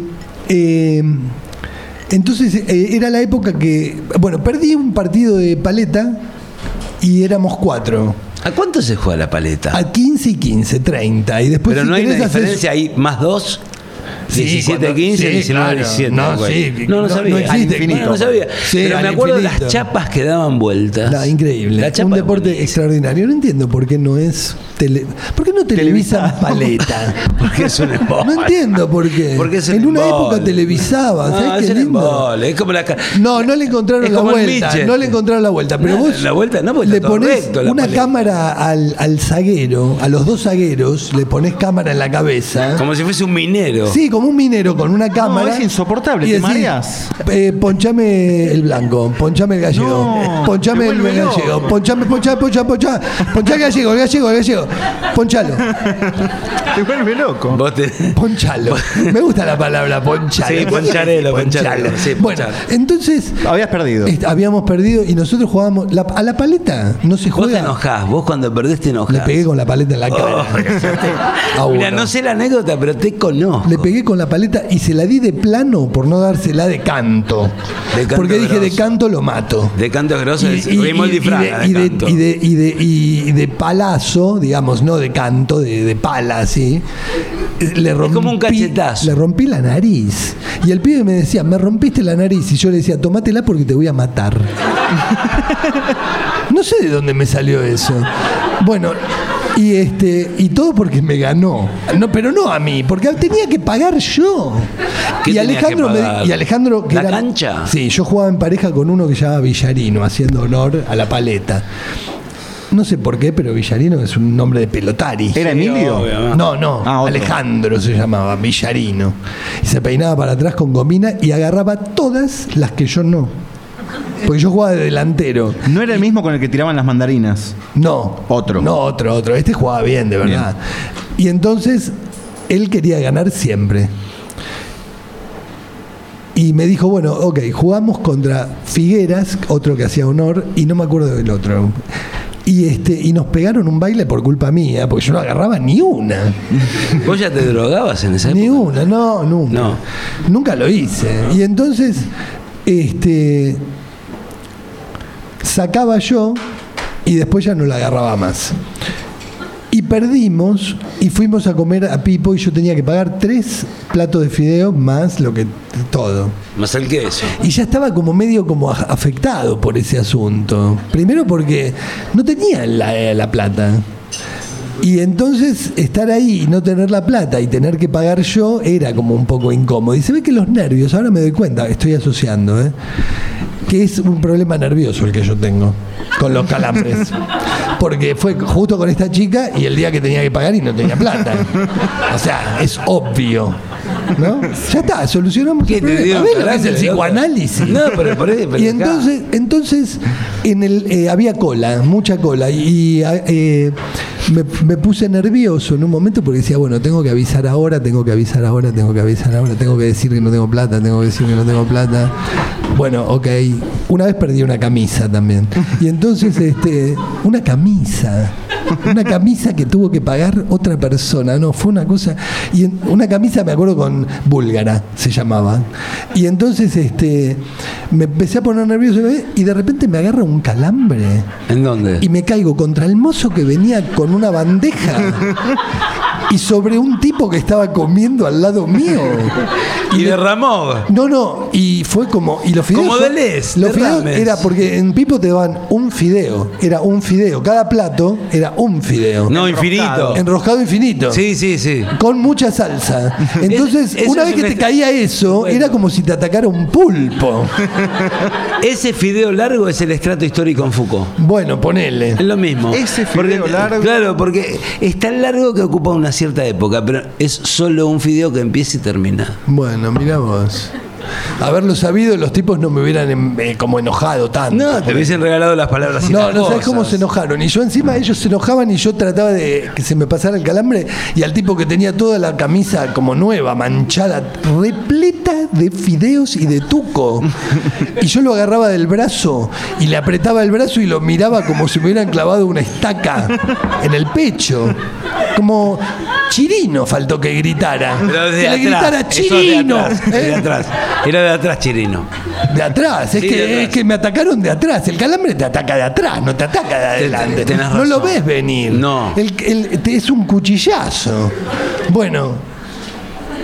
entonces era la época que, bueno, perdí un partido de paleta y éramos 4. ¿A cuánto se juega la paleta? A 15 y 15, 30. Y después Pero si no hay una querés hacer- diferencia ahí, más 2. Sí, 17, 15, 19, 17. No, bueno. sí. No sabía. No existe. Al infinito. No sabía. Sí, Pero al me acuerdo de infinito. las chapas que daban vueltas. No, increíble. La chapa Un es deporte buenísima. extraordinario. No entiendo por qué no es ¿Por qué no televisan paleta? Porque es un embole. No entiendo por qué. Porque es un en una embole. época televisaba. No, ¿Sabes es qué un lindo? embole. Es como la... No le encontraron Es la como el vuelta. midget. No le encontraron la vuelta. Pero No, vos la vuelta no, porque le está todo pones recto la una paleta. cámara al zaguero, a los dos zagueros, le pones cámara en la cabeza. Como si fuese un minero. Sí, como un minero con una cámara. es insoportable, y te decís, mareás. Ponchame el blanco, ponchame el gallego, No, ponchame te el vuelve gallego, loco. ponchá el gallego, el gallego, ponchalo, Te vuelve loco. Vos te... ponchalo. Me gusta la palabra ponchalo. Sí, poncharelo, poncharelo. Sí, Bueno, ponchalo. entonces Habías perdido. habíamos perdido y nosotros jugábamos a la paleta, no se Vos te juega. enojás. Vos cuando perdés te enojás. Le pegué con la paleta en la cara. A uno. Mira, no sé la anécdota, pero te conozco. Le pegué con la paleta y se la di de plano por no dársela de canto. De canto Porque dije, de grosso. canto lo mato. De canto grosso es Rimoldi Fraga de canto. Y de palazo, digamos, no de canto, de pala, así. Le rompí, como un cachetazo. Le rompí la nariz. Y el pibe me decía, me rompiste la nariz. Y yo le decía, tomátela porque te voy a matar. No sé de dónde me salió eso. Bueno, y todo porque me ganó. No, pero no a mí, porque tenía que pagar yo. ¿Qué Y tenías Alejandro, que pagar? y Alejandro que ¿La era- cancha? Sí, yo jugaba en pareja con uno que se llama Villarino, haciendo honor a la paleta. No sé por qué, pero Villarino es un nombre de pelotari. ¿Era Emilio? obvio. No, Ah, otro. Alejandro se llamaba, Villarino. Y se peinaba para atrás con gomina y agarraba todas las que yo no. Porque yo jugaba de delantero. No era el mismo con el que tiraban las mandarinas. No. Otro. No, otro. Este jugaba bien, de verdad. Y entonces, él quería ganar siempre. Y me dijo, bueno, ok, jugamos contra Figueras, otro que hacía honor, y no me acuerdo del otro. Y nos pegaron un baile por culpa mía, porque yo no agarraba ni una. ¿Vos ya te drogabas en esa época? Ni una, no, nunca. No. Nunca lo hice. Y entonces, sacaba yo y después ya no la agarraba más. Y perdimos y fuimos a comer a Pipo y yo tenía que pagar 3 platos de fideo más lo que todo. Más el queso. Y ya estaba como medio como afectado por ese asunto. Primero porque no tenía la plata. Y entonces estar ahí y no tener la plata y tener que pagar yo era como un poco incómodo. Y se ve que los nervios, ahora me doy cuenta, estoy asociando, que es un problema nervioso el que yo tengo con los calambres. Porque fue justo con esta chica y el día que tenía que pagar y no tenía plata. O sea, es obvio. ¿No? Ya está, solucionamos ¿Qué el te problema. dio ¿Sabés lo que es calambre, el loco? psicoanálisis? No, pero Y acá. entonces había cola, mucha cola, y me puse nervioso en un momento porque decía, bueno, tengo que avisar ahora, tengo que decir que no tengo plata, Bueno, ok. Una vez perdí una camisa también. Y entonces, una camisa que tuvo que pagar otra persona, no, fue una cosa, y una camisa me acuerdo con búlgara, se llamaba. Y entonces me empecé a poner nervioso y de repente me agarra un calambre ¿En dónde? y me caigo contra el mozo que venía con una bandeja y sobre un tipo que estaba comiendo al lado mío. Y derramó. No, y fue como. Y los fideos. Como Deleuze, Los fideos derrames. era porque en Pipo te daban un fideo. Era un fideo. Cada plato era un fideo. No, infinito. Enroscado infinito. Sí, sí, sí. Con mucha salsa. Entonces, Eso una es vez que un te est- caía eso, Bueno. era como si te atacara un pulpo. Ese fideo largo es el estrato histórico en Foucault. Bueno, ponele. Es lo mismo. Ese fideo largo. Claro, porque es tan largo que ocupa una cierta época, pero es solo un fideo que empieza y termina. Bueno, mira vos. Haberlo sabido, los tipos no me hubieran como enojado tanto. No, te hubiesen regalado las palabras y No, las no sabes cosas. cómo se enojaron. Y yo encima ellos se enojaban y yo trataba de que se me pasara el calambre y al tipo que tenía toda la camisa como nueva, manchada, repleta de fideos y de tuco. Y yo lo agarraba del brazo y le apretaba el brazo y lo miraba como si me hubieran clavado una estaca en el pecho. Como Chirino faltó que gritara. Pero desde que le atrás. gritara Eso Chirino. de atrás, de atrás. Era de atrás, Chirino. De atrás, Sí, de atrás. es que me atacaron de atrás. El calambre te ataca de atrás, no te ataca de adelante. tenés No lo razón. ves venir. No. Es un cuchillazo. Bueno,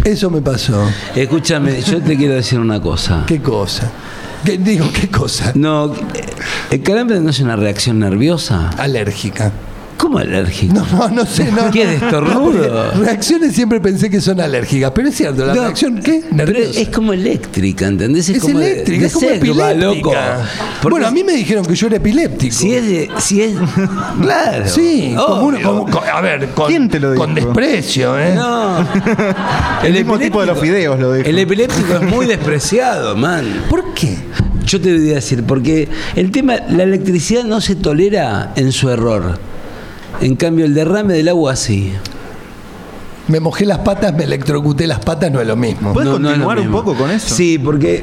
Eso me pasó. Escúchame, yo te quiero decir una cosa. ¿Qué cosa? ¿Qué cosa? No, el calambre no es una reacción nerviosa. Alérgica. ¿Cómo alérgica? No sé. No, ¿Qué de estornudo? Reacciones siempre pensé que son alérgicas, pero es cierto, la reacción, ¿qué? Pero Nerviosa. es como eléctrica, ¿entendés? Es como eléctrica, es como selva, loco. epiléptica. Porque Bueno, a mí me dijeron que yo era epiléptico. Si es claro. Sí, obvio. a ver, ¿Quién te lo dijo? con desprecio, ¿eh? No. El mismo tipo de los fideos lo dijo. El epiléptico es muy despreciado, man. ¿Por qué? Yo te voy a decir, porque el tema, la electricidad no se tolera en su error. En cambio, el derrame del agua sí. Me mojé las patas, me electrocuté las patas, no es lo mismo. ¿Puedes No, no es lo continuar un mismo. poco con eso? Sí, porque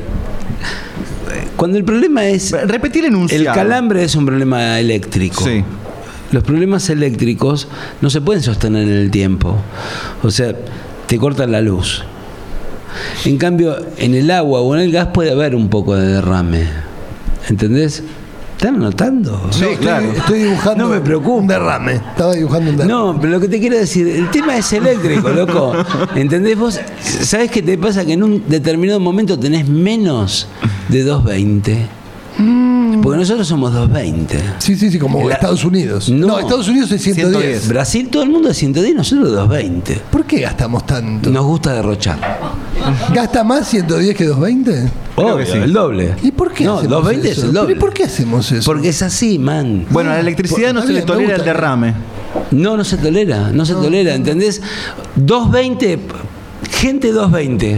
cuando el problema es... Repetir el enunciado. El calambre es un problema eléctrico. Sí. Los problemas eléctricos no se pueden sostener en el tiempo. O sea, te cortan la luz. En cambio, en el agua o en el gas puede haber un poco de derrame. ¿Entendés? ¿Están anotando? Sí, claro. Estoy dibujando No me preocupa. un derrame. Estaba dibujando un derrame. No, pero lo que te quiero decir, el tema es eléctrico, loco. ¿Entendés? Vos, ¿sabés qué te pasa? Que en un determinado momento tenés menos de 220. Porque nosotros somos 220. Sí, como Estados Unidos. No, Estados Unidos es 110. Brasil, todo el mundo es 110, nosotros 220. ¿Por qué gastamos tanto? Nos gusta derrochar. ¿Gasta más 110 que 220? Creo que Obvio, sí. el doble. ¿Y por qué No, hacemos 220 eso? es el doble. ¿Pero ¿y por qué hacemos eso? Porque es así, man. Bueno, a la electricidad no Está se le bien, me tolera el gusta. derrame. No se tolera, no se tolera, ¿entendés? 220, gente 220.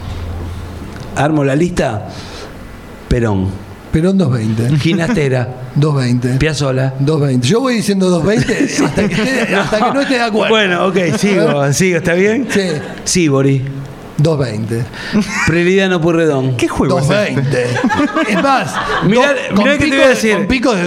Armo la lista. Perón, Perón 220. Ginastera, 220. Piazzolla. 220. Yo voy diciendo 220 hasta que no esté de acuerdo. Bueno, ok, sigo, ¿está bien? Sí. Sibori, 220. Prelidano Pueyrredón. ¿Qué juego es este? 220. Es más, Mirá con que te pico voy a decir. con picos de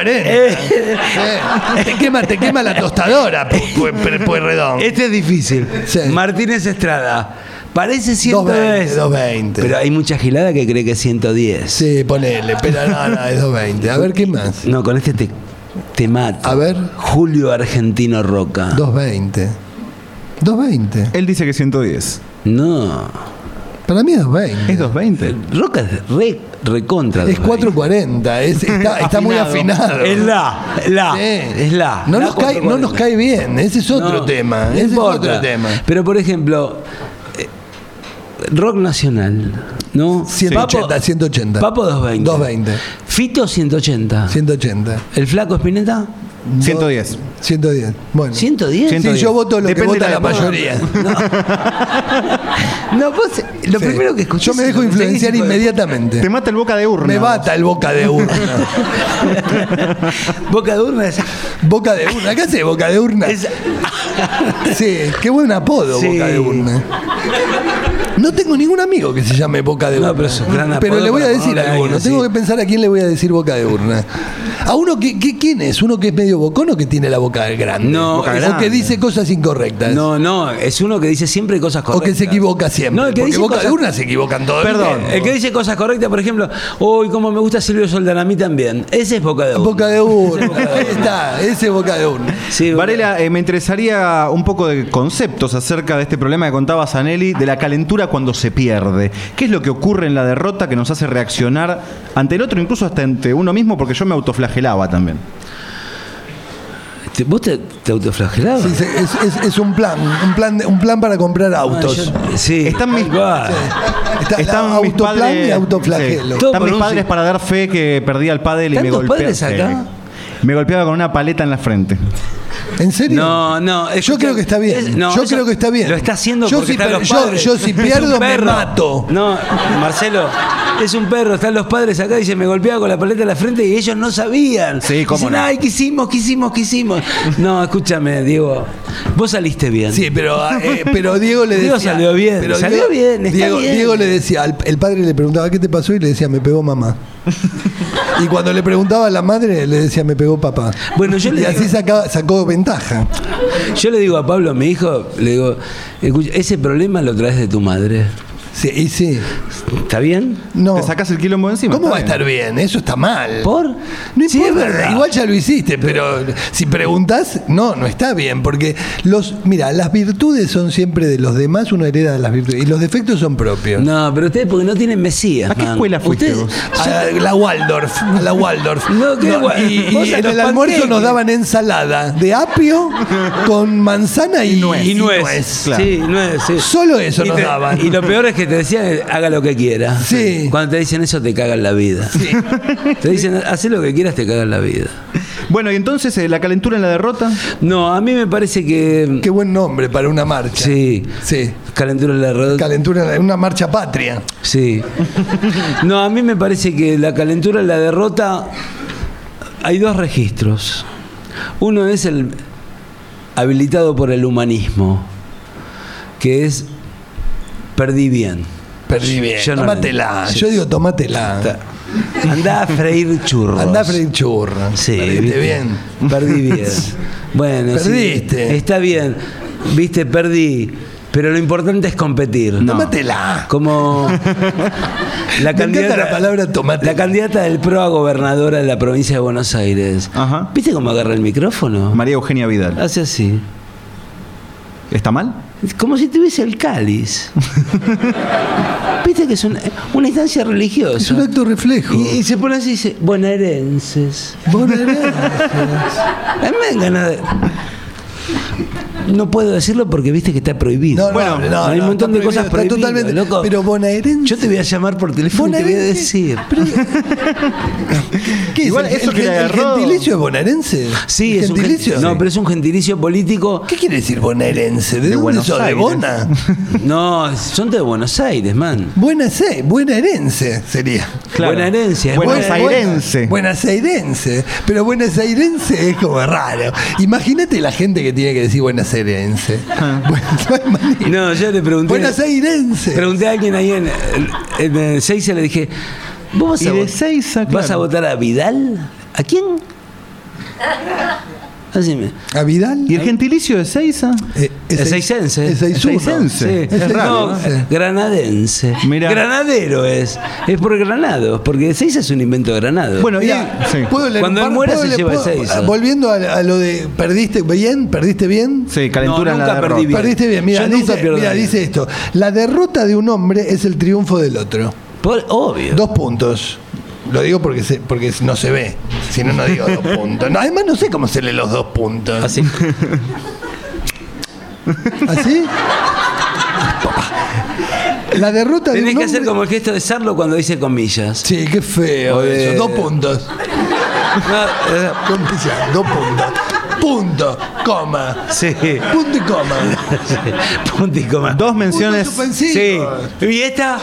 240. Te quema la tostadora, Pueyrredón. Este es difícil. Sí. Martínez Estrada. Parece 110. 220. Pero hay mucha gilada que cree que es 110. Sí, ponele, pero no, es 220. A ver, ¿qué más? No, con este te mato. A ver. Julio Argentino Roca. 220. 220. Él dice que 110. No. Para mí es 220. ¿Es 220? Roca es recontra. Es 440. Está muy afinado. Es la. Sí. Es la. No La nos cae 440. bien. Ese es otro No, tema. no Ese es importa. otro tema. Pero por ejemplo, rock nacional, ¿no? 180, 180. Papo 220. 220. Fito 180. 180. ¿El Flaco Spinetta? 110. 110. Bueno. 110. Sí, yo voto lo Depende que vota de la la mayoría. No, vos, lo Sí. primero que escuché. Yo me dejo influenciar inmediatamente. Te mata el boca de urna. Me bata el boca de urna. Boca de urna es. Boca de urna. ¿Qué hace boca de urna? Sí, qué buen apodo, Sí. boca de urna. No tengo ningún amigo que se llame Boca de Urna. No, pero es un gran apodo Pero le voy a para decir poner a a alguno. alguien Tengo así. que pensar a quién le voy a decir Boca de Urna. A uno ¿quién es? ¿Uno que es medio bocón o que tiene la boca grande? No, o grande. que dice cosas incorrectas. No, es uno que dice siempre cosas O correctas. que se equivoca siempre. No, el que porque dice Boca de cosas- Urna se equivocan todos. Perdón, el que dice cosas correctas, por ejemplo, uy, como me gusta Silvio Soldán, a mí también. Ese es Boca de Urna. Boca de Urna. Ahí está, ese es Boca de Urna. Sí, Varela, me interesaría un poco de conceptos acerca de este problema que contaba Zanelli, de la calentura cuando se pierde. ¿Qué es lo que ocurre en la derrota que nos hace reaccionar ante el otro, incluso hasta ante uno mismo? Porque yo me autoflagelaba también. ¿Vos te autoflagelabas? Sí, es un plan para comprar autos. Sí. Están mis- tal cual. Está Están mis autoplan padres, y autoflagelo. sí. Todo Están por mis un padres sí. para dar fe que perdía el pádel y me ¿Tantos golpeaba. padres acá? Me golpeaba con una paleta en la frente. ¿En serio? No. Yo escucha, creo que está bien. no, Yo eso creo que está bien. Lo está haciendo Yo porque si están per- los yo- padres. yo si Es un pierdo, me perro. mato. No, Marcelo, es un perro. Están los padres acá y se me golpeaba con la paleta en la frente y ellos no sabían. Sí, cómo Dicen, no. ay, quisimos. No, escúchame, Diego. Vos saliste bien. Sí, pero Diego le decía. Diego salió bien, pero salió bien, está bien. Diego le decía, el padre le preguntaba qué te pasó y le decía, me pegó mamá. Y cuando le preguntaba a la madre, le decía, me pegó papá. Bueno, yo le y así digo- sacó ventaja. Yo le digo a Pablo, mi hijo, le digo, escucha, ese problema lo traes de tu madre. Sí, y sí. ¿Está bien? No. Te sacás el quilombo de encima. ¿Cómo está va a estar bien? Eso está mal. ¿Por? No Sí, importa, es verdad. igual ya lo hiciste, pero si preguntas, no está bien, porque mira, las virtudes son siempre de los demás, uno hereda de las virtudes, y los defectos son propios. No, pero ustedes porque no tienen mesías. ¿A qué man. escuela fuiste Ustedes- vos? A la Waldorf, a la Waldorf. No, ¿qué Waldorf? y Vos a en los el almuerzo panqueques. nos daban ensalada de apio con manzana y Y nuez. Claro. Sí, nuez, sí. Solo eso nos daban. Y lo peor es que te decían, haga lo que quiera. Sí. Cuando te dicen eso, te cagan la vida. Te dicen, haz lo que quieras, te cagan la vida. Bueno, y entonces la calentura en la derrota. No, a mí me parece que... Qué buen nombre para una marcha. Sí. Sí. Calentura en la derrota. Calentura, una marcha patria. Sí. No, a mí me parece que la calentura en la derrota... Hay dos registros. Uno es el habilitado por el humanismo, que es perdí bien. Perdí bien. Yo no Tómatela. le- Yo digo, tómatela. Andá a freír churros. Andá a freír churros. Sí, Perdiste ¿viste? bien. Perdí bien. Bueno, sí, Perdiste. está bien. Viste, perdí. Pero lo importante es competir. No. Tómatela. Como la Me encanta la palabra tomate. La candidata del PRO a gobernadora de la provincia de Buenos Aires. Ajá. ¿Viste cómo agarra el micrófono? María Eugenia Vidal. Hace así. ¿Está mal? Es como si tuviese el cáliz. Viste que es una instancia religiosa. Es un acto reflejo. Y se pone así y dice, bonaerenses. Bonaerenses. A mí me dan ganas de... No puedo decirlo porque viste que está prohibido. No, hay un montón de está cosas prohibido, prohibidas, está totalmente. loco. Pero bonaerense. Yo te voy a llamar por teléfono y te voy a decir. ¿Qué es? Igual eso que le el agarró- gentilicio es bonaerense? Sí, ¿El es un gentilicio? no, pero es un gentilicio político. ¿Qué quiere decir bonaerense? ¿De dónde Buenos sos? ¿De Aires. Bona? No, son de Buenos Aires, man. Bonaerense sería. Claro. Buena herencia. es Buenos buena- Airense. Buenos Airense. Pero Buenos Airense es como raro. Imagínate la gente que tiene que decir Buenos Airense. No hay manera. No, yo le pregunté. Buenos Airense. Pregunté a alguien ahí en Seiza, le dije, ¿vos vas Y a, de vot- Seiza, vas a claro. votar a Vidal? ¿A quién? Así me. ¿A Vidal? ¿Y el gentilicio de Seiza? Es seicense. Es seizuno. Seicense. Sí. Es raro, No, ¿no? granadense. Mirá. Granadero es. Es por Granados, porque Seiza es un invento de Granado. Bueno, y Mira, sí. ¿puedo leer Cuando un él muera ¿puedo se leer- lleva puedo- Ezeiza. Volviendo a lo de ¿perdiste bien? Sí, calentura No, en la nunca derrota. perdí bien. Perdiste bien. Mira, Yo nunca pierdo bien. dice esto. La derrota de un hombre es el triunfo del otro. Obvio. 2 puntos. Lo digo porque no se ve. Si no, no digo 2 puntos. No, además no sé cómo se leen los 2 puntos. Así. ¿Así? La derrota de un Tenés que hombre... hacer como el gesto de Sarlo cuando dice comillas. Sí, qué feo O de- eso. 2 puntos. No, Comillas, 2 puntos. Punto, coma. sí. Punto y coma. Punto y coma. Dos menciones. Puntos Sí. suspensivos. ¿Y esta?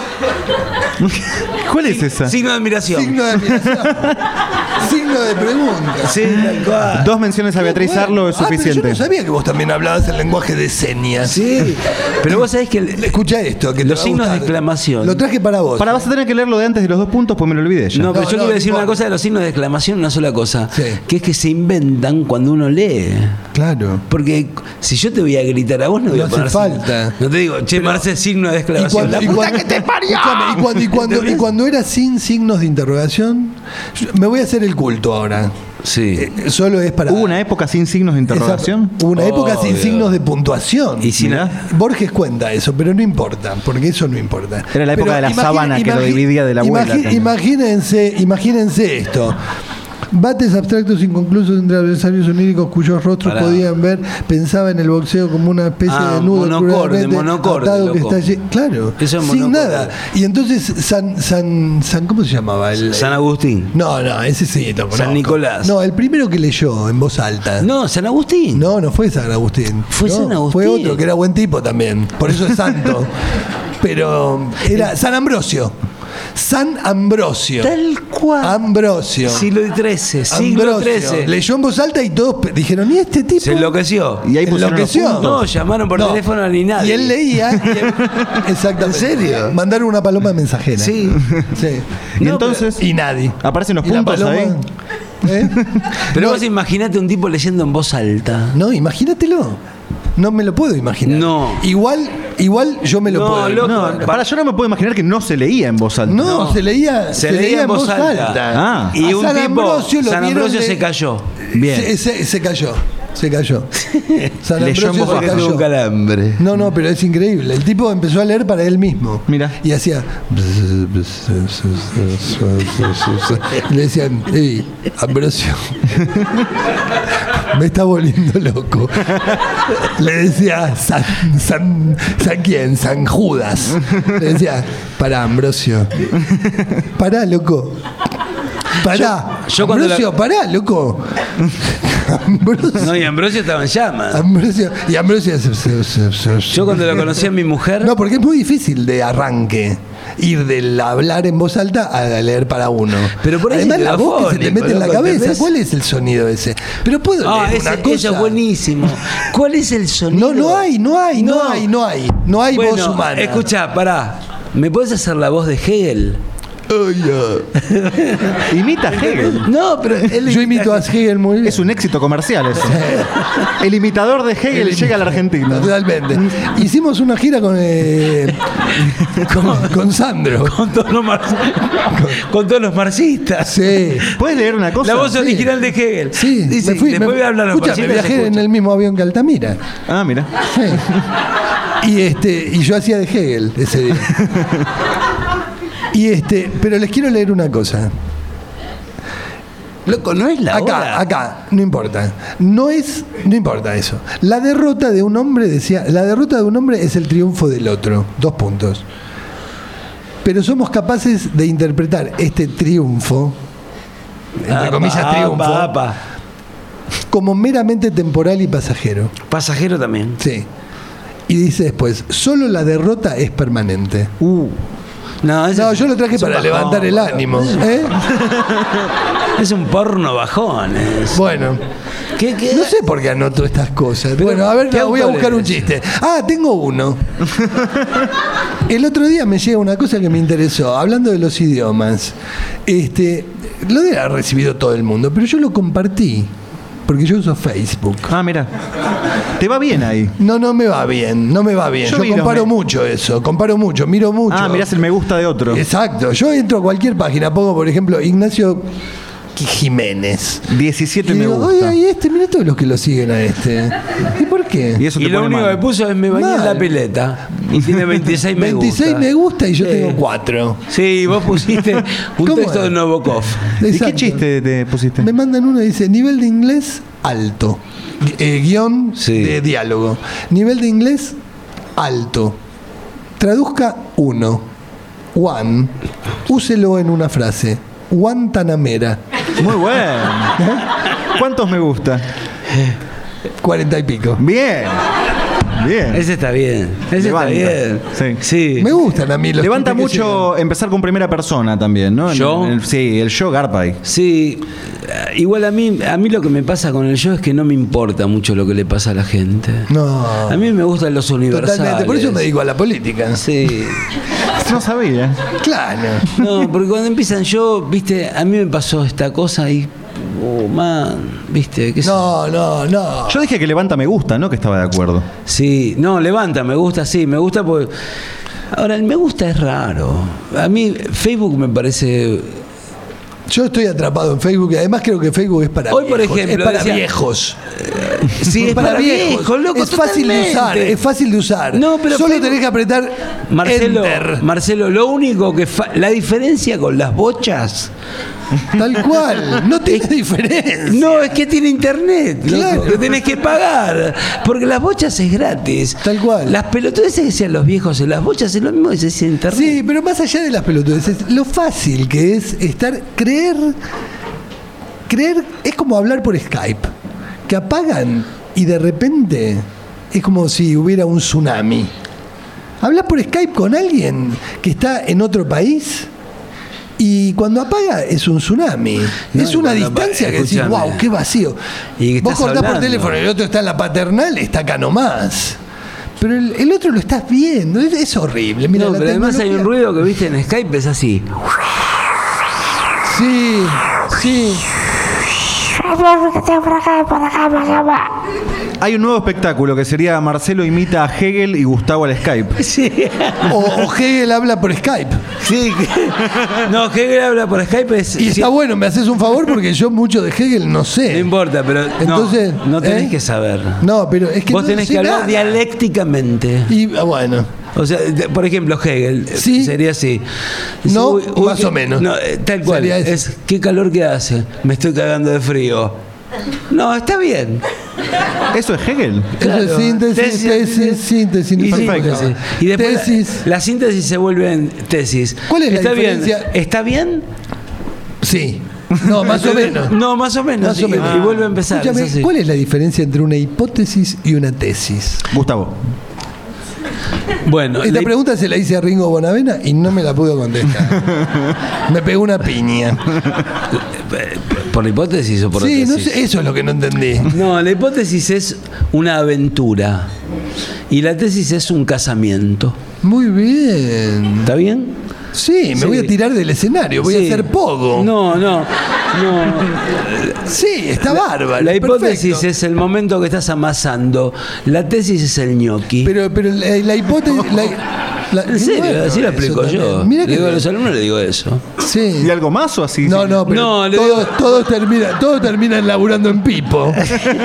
¿Cuál es esa? Signo de admiración. Signo de admiración. Signo de pregunta. Sí, tal cual. Dos menciones a Beatriz Bueno. Arlo es Pero yo suficiente. no sabía que vos también hablabas el lenguaje de señas. Sí. Pero vos sabés que Escucha esto. Que te los va a signos de gustar. exclamación. Lo traje para vos. Vas a tener que leerlo de antes de los 2 puntos, pues me lo olvidé ya. No, pero No, yo no, quiero decir no una importa. cosa de los signos de exclamación, una sola cosa. Sí. Que es que se inventan cuando uno lee. Claro. Porque si yo te voy a gritar a vos, no voy No a hace poner falta. signo. No te digo, che, Marce, signo de exclamación. La puta que te parió. escúchame, y cuando era sin signos de interrogación, me voy a hacer el culto ahora. Sí. Solo es para. ¿Hubo una época sin signos de interrogación? Hubo una época sin Obvio. signos de puntuación. Y si no- Borges cuenta eso, pero no importa, porque eso no importa. Era la época Pero de la sábana que lo dividía de la abuela también. Imagínense esto. Bates abstractos inconclusos entre adversarios oníricos cuyos rostros Pará. podían ver, pensaba en el boxeo como una especie de nudo monocorde, cruelmente monocorde, atado que loco. está claro, Eso es sin monocorde. nada. Y entonces San ¿cómo se llamaba? San Agustín. No, ese sí, lo conozco. San Nicolás. No, el primero que leyó en voz alta. No, San Agustín. No fue San Agustín. Fue No, San Agustín. Fue otro que era buen tipo también. Por eso es santo. Pero era San Ambrosio. San Ambrosio. Tal cual. Ambrosio. Siglo XIII. Siglo Ambrosio. XIII. Leyó en voz alta y todos dijeron, ¿y este tipo? Se enloqueció. Y ahí pusieron los Enloqueció. puntos. No, llamaron por teléfono ni nadie. Y él leía. Exactamente. ¿En serio? Mandaron una paloma mensajera. Sí. Sí. Y No, entonces Y nadie. aparecen los ¿Y la puntos paloma? ahí. ¿Eh? Pero No, vos imaginate un tipo leyendo en voz alta. no, imagínatelo. No me lo puedo imaginar. No. Igual Igual yo me lo No, puedo. loco. Para yo no me puedo imaginar que no se leía en voz alta. No, se leía en voz alta. Ah. Y A un San tipo, Ambrosio lo San vieron Ambrosio de- se cayó. Bien. Se cayó. San Leyó en Ambrosio voz se baja. Tuvo un cayó. calambre. No, pero es increíble. El tipo empezó a leer para él mismo. Mira. Y hacía. Y le decían, hey, Ambrosio, me está volviendo loco. Le decía, ¿San quién? San Judas. Le decía, pará, Ambrosio. Pará, loco. Pará. Yo cuando Ambrosio, pará, loco. Ambrosio. No, y Ambrosio estaba en llamas. Ambrosio. Y Ambrosio. Yo cuando lo conocí a mi mujer. No, porque es muy difícil de arranque ir del hablar en voz alta a leer para uno. Pero por ahí además se la quedó voz que se te fónico, mete en la loco, cabeza. ¿entendés? ¿Cuál es el sonido ese? Pero puedo leer una cosa. Eso es buenísimo. ¿Cuál es el sonido? No hay voz humana. Escuchá, pará. ¿Me puedes hacer la voz de Hegel? Imita a Hegel. No, pero él Yo imito a Hegel muy bien. Es un éxito comercial eso. El imitador de Hegel llega a la Argentina. Totalmente. Hicimos una gira con Sandro. con todos los marxistas. Sí. ¿Puedes leer una cosa? La voz original de Hegel. Sí, Dice, me fui. después voy a hablar a los Escucha, me marxistas, viajé en el mismo avión que Altamira. Ah, mira. Sí. Y yo hacía de Hegel ese día. Pero les quiero leer una cosa. Loco, no es la hora. Acá, no importa. No importa eso. La derrota de un hombre es el triunfo del otro. 2 puntos. Pero somos capaces de interpretar este triunfo, entre comillas triunfo, como meramente temporal y pasajero. Pasajero también. Sí. Y dice después, solo la derrota es permanente. No, Yo lo traje para levantar el ánimo. Es un porno bajón. Bueno. ¿Qué? No sé por qué anoto estas cosas. Bueno, a ver, ¿qué voy a autor buscar un es? chiste. Tengo uno. El otro día me llega una cosa que me interesó, hablando de los idiomas. Lo debe haber recibido todo el mundo, pero yo lo compartí, porque yo uso Facebook. Ah, mira. ¿Te va bien ahí? No me va bien. Yo vi los comparo mucho eso, miro mucho. Ah, mirás el me gusta de otro. Exacto. Yo entro a cualquier página, pongo, por ejemplo, Ignacio Jiménez. 17 Y me digo, gusta. oye, mira todos los que lo siguen a este. ¿Y por qué? Y eso Y te lo pone único mal. que puso es me bañé en Mal. la pileta. Y tiene 26 me gusta. 26 me gusta y yo tengo 4. Sí, vos pusiste un ¿Cómo texto es? de Nabokov. ¿Y qué Exacto. chiste te pusiste? Me mandan uno y dice, nivel de inglés alto. Guión Sí. de diálogo. Nivel de inglés alto. Traduzca 1. One. Úselo en una frase. Guantanamera. Muy bueno. ¿Cuántos me gusta? 40 y pico. Bien. Bien. Ese está bien. Ese Levanta. está bien. Sí. Sí. Me gustan a mí los Levanta tipos que mucho empezar con primera persona también, ¿no? ¿Yo? Sí, el yo garpa ahí. Sí, igual a mí lo que me pasa con el show es que no me importa mucho lo que le pasa a la gente. llegan. No. A mí me gustan los universales. Totalmente. Por eso me dedico a la política. Sí. No sabía. Claro. No, porque cuando empiezan yo, viste, a mí me pasó esta cosa y... Oh, man, viste. No. Yo dije que levanta me gusta, ¿no? Que estaba de acuerdo. Sí, no, levanta, me gusta, sí, me gusta porque... Ahora, el me gusta es raro. A mí Facebook me parece... Yo estoy atrapado en Facebook y además creo que Facebook es para Hoy, por viejos. ejemplo, es para decía- viejos. Sí, es para viejos, loco, es fácil de usar, totalmente. es fácil de usar. No, pero solo Facebook- tenés que apretar Enter. Marcelo, lo único que... La diferencia con las bochas... Tal cual, no tiene diferencia. No, es que tiene internet, loco, Claro. que tenés que pagar. Porque las bochas es gratis. Tal cual. Las pelotudeces que decían los viejos en las bochas es lo mismo que se decía en internet. Sí, pero más allá de las pelotudeces, lo fácil que es creer es como hablar por Skype, que apagan y de repente es como si hubiera un tsunami. Hablas por Skype con alguien que está en otro país y cuando apaga es un tsunami. No, es y una cuando distancia que decís, escúchame. wow, qué vacío. Y que Vos estás cortás por hablando. teléfono y el otro está en la paternal, está acá nomás. Pero el otro lo estás viendo, es horrible. Mira, No, la pero además hay un tecnología- ruido que viste en Skype, es así. Sí, sí. Hay un nuevo espectáculo que sería Marcelo imita a Hegel y Gustavo al Skype. Sí. O Hegel habla por Skype. Sí. No, Hegel habla por Skype. Y está bueno, me haces un favor porque yo mucho de Hegel no sé. No importa, pero Entonces, no tenés que saber. No, pero es que vos no tenés sé que hablar nada. dialécticamente. Y bueno. O sea, por ejemplo, Hegel Sí. sería así. No, Uy, más o menos. No, tal cual. Sería ese. Es, ¿qué calor que hace? Me estoy cagando de frío. No, está bien. ¿Eso es Hegel? Eso es síntesis. Perfecto. Sí. Y después Tesis. la síntesis se vuelve en tesis. ¿Cuál es la ¿Está diferencia? bien? ¿Está bien? Sí. No, más o menos. No, más o menos. Más o menos. Y vuelve a empezar. Escúchame, es así. ¿cuál es la diferencia entre una hipótesis y una tesis? Gustavo. Bueno, Esta pregunta se la hice a Ringo Bonavena y no me la pudo contestar. Me pegó una piña. ¿por la hipótesis o por la Sí, tesis? no sé, eso es lo que no entendí. No, la hipótesis es una aventura y la tesis es un casamiento. Muy bien. ¿Está bien? Sí, me Sí. voy a tirar del escenario, voy Sí. a hacer pogo. No. Sí, está bárbaro. La hipótesis perfecto. es el momento que estás amasando. La tesis es el ñoqui. Pero la hipótesis. En serio, así lo explico yo. Mira Le que. digo a los alumnos, le digo eso. Sí. ¿Y algo más o así? No, no, pero No, le digo- todos terminan laburando en Pipo.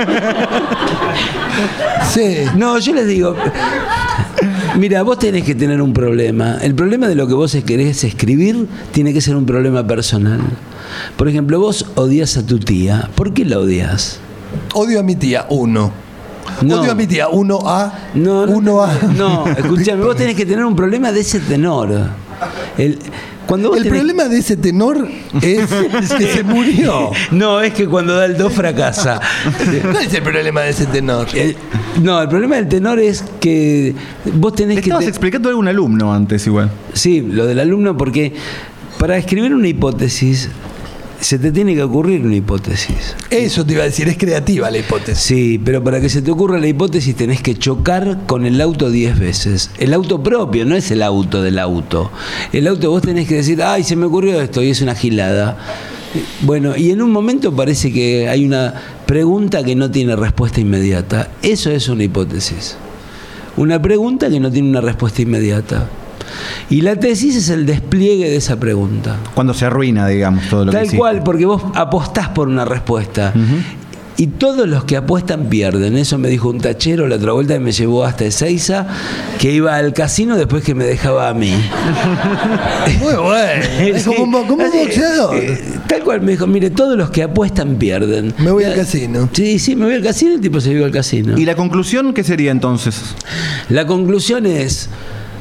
Sí. No, yo les digo, mira, vos tenés que tener un problema. El problema de lo que vos querés escribir tiene que ser un problema personal. Por ejemplo, vos odias a tu tía. ¿Por qué la odias? Odio a mi tía, 1. No. Odio a mi tía, 1A. No, 1A. no, escúchame, vos tenés que tener un problema de ese tenor. Cuando vos El tenés- problema de ese tenor es que se murió. No, es que cuando da el do fracasa. ¿Cuál es el problema de ese tenor? No, el problema del tenor es que vos tenés Le que... estabas explicando a algún alumno antes igual. Sí, lo del alumno, porque para escribir una hipótesis se te tiene que ocurrir una hipótesis. Eso te iba a decir, es creativa la hipótesis. Sí, pero para que se te ocurra la hipótesis tenés que chocar con el auto 10 veces. El auto propio, no es el auto del auto. El auto vos tenés que decir, ay, se me ocurrió esto y es una gilada. Bueno, y en un momento parece que hay una pregunta que no tiene respuesta inmediata. Eso es una hipótesis. Una pregunta que no tiene una respuesta inmediata. Y la tesis es el despliegue de esa pregunta. Cuando se arruina, digamos, todo lo que Tal hiciste. cual, porque vos apostás por una respuesta. Y todos los que apuestan pierden. Eso me dijo un tachero la otra vuelta que me llevó hasta Ezeiza, que iba al casino después que me dejaba a mí. Muy bueno. Es Sí, como un así, boxeador. tal cual, me dijo, mire, todos los que apuestan pierden. Me voy al casino. Sí, me voy al casino, el tipo se iba al casino. ¿Y la conclusión qué sería entonces? La conclusión es,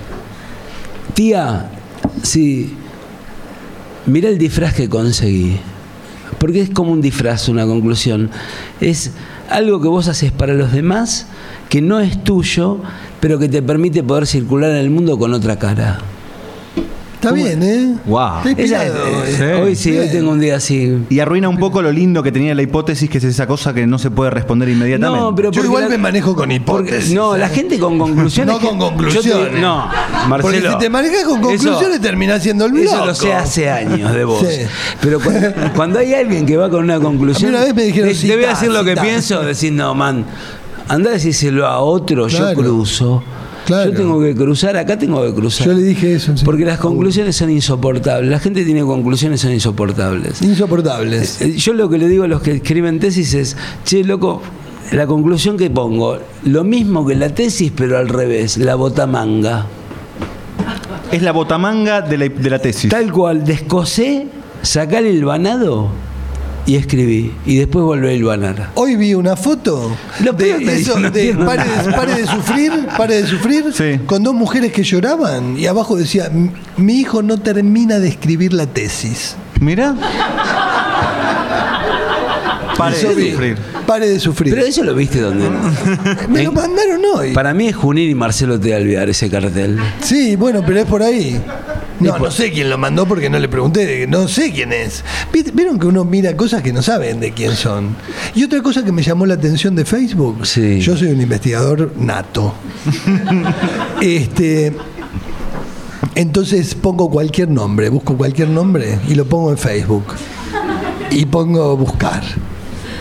tía, sí, mira el disfraz que conseguí. Porque es como un disfraz, una conclusión. Es algo que vos haces para los demás, que no es tuyo, pero que te permite poder circular en el mundo con otra cara. Está bien, ¿eh? Wow. Está Esa inspirado, es- ¿eh? hoy sí, hoy Bien. tengo un día así. Y arruina un poco lo lindo que tenía la hipótesis, que es esa cosa que no se puede responder inmediatamente. No, pero Yo porque igual me manejo con hipótesis. no, la gente con conclusiones. No con yo conclusiones. no, Marcelo. Porque si te manejas con conclusiones eso- terminás siendo el Eso loco. lo sé hace años de vos. Sí. Pero cuando hay alguien que va con una conclusión, A mí una vez me dijeron, te voy a decir lo que citá. pienso, decir, no, man, anda a decírselo a otro, Claro. yo cruzo. Claro. Yo tengo que cruzar, acá tengo que cruzar. Yo le dije eso. Sí. Porque las conclusiones son insoportables. La gente tiene conclusiones, son insoportables. Insoportables. Yo lo que le digo a los que escriben tesis es, che, loco, la conclusión que pongo, lo mismo que la tesis, pero al revés, la botamanga. Es la botamanga de la tesis. Tal cual, descosé, sacar el vanado y escribí. Y después volví a hilvanar. Hoy vi una foto Lo peor de me eso, dijo, no de entiendo pare de sufrir, Sí. con dos mujeres que lloraban y abajo decía, mi hijo no termina de escribir la tesis. Mira. Pare Eso de vi. sufrir. Pare de sufrir. Pero eso lo viste donde. Me lo mandaron hoy. Para mí es Junín y Marcelo T. Alvear ese cartel. Sí, bueno, pero es por ahí. No sé quién lo mandó porque no le pregunté, no sé quién es. Vieron que uno mira cosas que no saben de quién son. Y otra cosa que me llamó la atención de Facebook, Sí. yo soy un investigador nato. Entonces pongo cualquier nombre, busco cualquier nombre y lo pongo en Facebook. Y pongo buscar.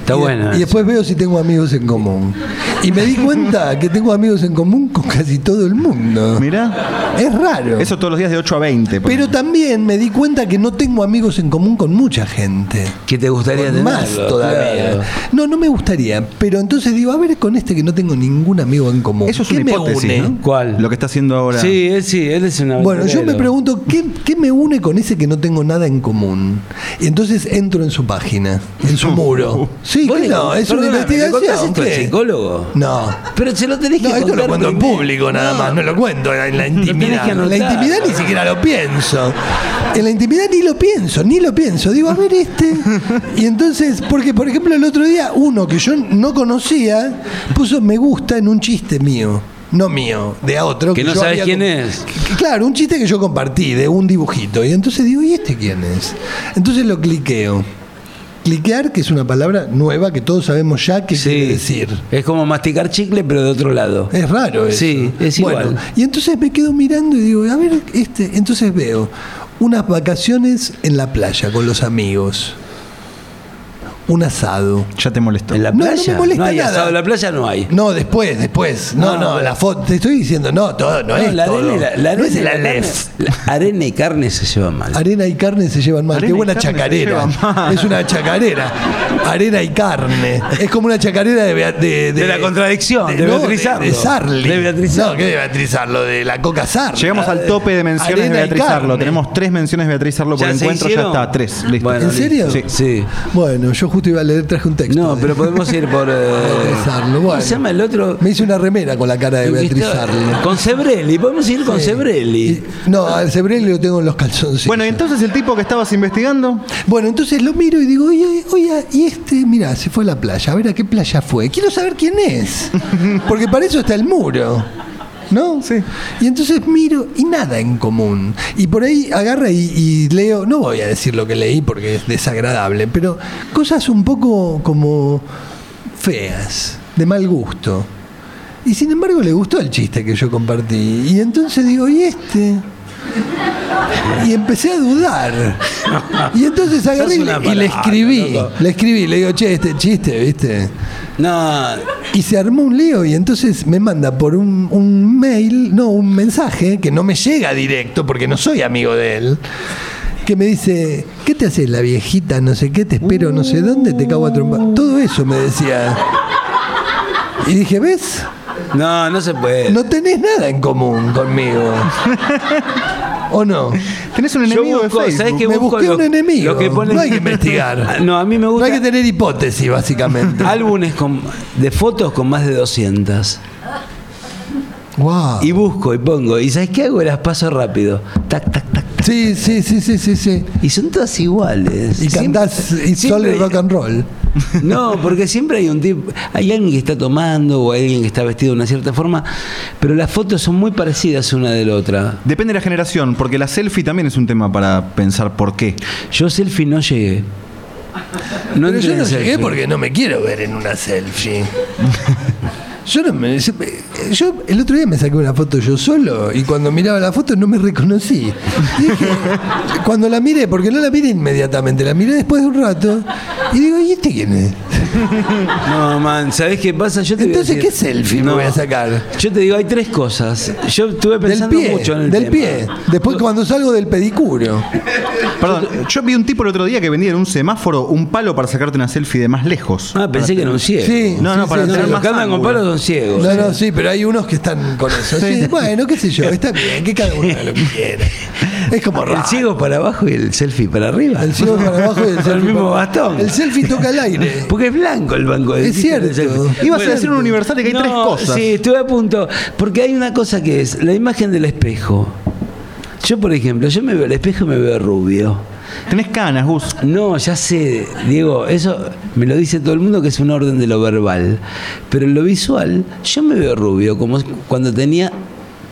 Está bueno. Y después veo si tengo amigos en común. Y me di cuenta que tengo amigos en común con casi todo el mundo. Mirá. Es raro. Eso todos los días de 8 a 20. Pero también me di cuenta que no tengo amigos en común con mucha gente. ¿Qué te gustaría Con tener? más todavía. Claro. No me gustaría. Pero entonces digo, a ver, con este que no tengo ningún amigo en común. Eso es ¿Qué una me hipótesis, une? ¿no? ¿Cuál? Lo que está haciendo ahora. Sí, él es una. Bueno, yo me pregunto, ¿qué me une con ese que no tengo nada en común? Y entonces entro en su página, en su muro. Sí, ¿Vos que no, es una perdóname, ¿le contás investigación. esto al ¿qué? psicólogo? No. Pero se lo tenés que No, esto contar lo cuento en primero. público nada más, no lo cuento en la tenés intimidad. que En la anotar. intimidad ni siquiera lo pienso. En la intimidad ni lo pienso. Digo, a ver este. Y entonces, porque por ejemplo el otro día uno que yo no conocía puso me gusta en un chiste mío. No mío, de otro. Que no yo sabes había quién com- es. Claro, un chiste que yo compartí de un dibujito. Y entonces digo, ¿y este quién es? Entonces lo cliqueo. Cliquear, que es una palabra nueva que todos sabemos ya qué quiere decir. Es como masticar chicle, pero de otro lado. Es raro eso. Sí, es igual. Bueno, y entonces me quedo mirando y digo, a ver, entonces veo unas vacaciones en la playa con los amigos. Un asado. Ya te molestó. ¿En la No, no playa? me molesta hay nada. asado en la playa, no hay. No, después. No, la foto. Te estoy diciendo, no, todo, no es la todo. arena, la no es el arena y la Aleph. carne- la arena y carne se llevan mal. Arena y carne se llevan mal. Arena Qué y buena carne se chacarera. llevan mal. Es una chacarera. Arena y carne. Es como una chacarera De la contradicción, de no, Beatriz Arlo. de Sarli. De Beatriz No, Arlo. ¿qué de Beatriz Arlo? De la Coca Sarli. Llegamos al tope de menciones Arena de y Beatriz carne. Arlo. Tenemos 3 menciones de Beatriz Arlo por ¿Ya se encuentro. Ya hicieron? está, 3. Listo. Bueno, ¿En serio? Sí. Sí. Bueno, yo justo iba a leer, traje un texto. No, pero podemos ir por. Beatriz Arlo, bueno. ¿Cómo se llama el otro? Me hice una remera con la cara de Beatriz Arlo. Con Sebrelli, podemos ir con Sebrelli. No, al Sebrelli lo tengo en los calzoncillos. Bueno, y entonces el tipo que estabas investigando. Bueno, entonces lo miro y digo, oye, y este, mira, se fue a la playa. A ver a qué playa fue. Quiero saber quién es. Porque para eso está el muro. ¿No? Sí. Y entonces miro y nada en común. Y por ahí agarra y leo, no voy a decir lo que leí porque es desagradable, pero cosas un poco como feas, de mal gusto. Y sin embargo le gustó el chiste que yo compartí. Y entonces digo, ¿y este? Y empecé a dudar. Y entonces agarré Sos una y le palabra, escribí. loco. Le escribí, le digo, che, este chiste, ¿viste? No, Y se armó un lío y entonces me manda por un mail, no, un mensaje que no me llega directo porque no soy amigo de él, que me dice, ¿qué te haces la viejita? No sé qué, te espero no sé dónde, te cago a trompa. Todo eso me decía. Y dije, ¿ves? no se puede. No tenés nada en común conmigo. ¿O no? Tenés un Yo enemigo busco, de ¿sabés Facebook. qué Me busco? busqué un enemigo. Lo que ponen- No hay que investigar. No, a mí me No gusta hay que tener hipótesis, básicamente. álbumes de fotos con más de 200. Wow. Y busco y pongo. ¿Y sabes qué hago? Las paso rápido. Tac, tac, tac. Sí. Y son todas iguales. Y cantás y solo siempre- rock and roll. No, porque siempre hay un tipo, hay alguien que está tomando o hay alguien que está vestido de una cierta forma, pero las fotos son muy parecidas una de la otra. Depende de la generación, porque la selfie también es un tema para pensar por qué. Yo selfie no llegué. Pero entré yo en no selfie. llegué porque no me quiero ver en una selfie. Yo el otro día me saqué una foto yo solo y cuando miraba la foto no me reconocí. Y dije, cuando la miré, porque no la miré inmediatamente, la miré después de un rato y digo, ¿y este quién es? No, man, ¿sabés qué pasa? Yo te Entonces, voy a ¿qué selfie me No. voy a sacar? Yo te digo, hay 3 cosas. Yo estuve Del pensando pie, mucho en el del tema. pie. Después cuando salgo del pedicuro. Perdón, yo vi un tipo el otro día que vendía en un semáforo un palo para sacarte una selfie de más lejos. Ah, pensé que era un ciego. Sí, No, no, para sí, tener sí. Los que andan con ángulo. palos son ciegos. No, no, sí, pero hay unos que están con eso. Sí, bueno, qué sé yo, está bien, que cada uno haga lo que quiera. Es como El raro. ciego para abajo y el selfie para arriba. El ciego para abajo y el selfie mismo para- bastón. El selfie toca el aire. Porque es blanco el banco de Es cierto. Ibas a decir un universal y que hay 3 cosas. Sí, estuve a punto. Porque hay una cosa que es la imagen del espejo. Yo, por ejemplo, yo me veo al espejo y me veo rubio. Tenés canas, Gus. No, ya sé, Diego, eso me lo dice todo el mundo que es un orden de lo verbal. Pero en lo visual, yo me veo rubio, como cuando tenía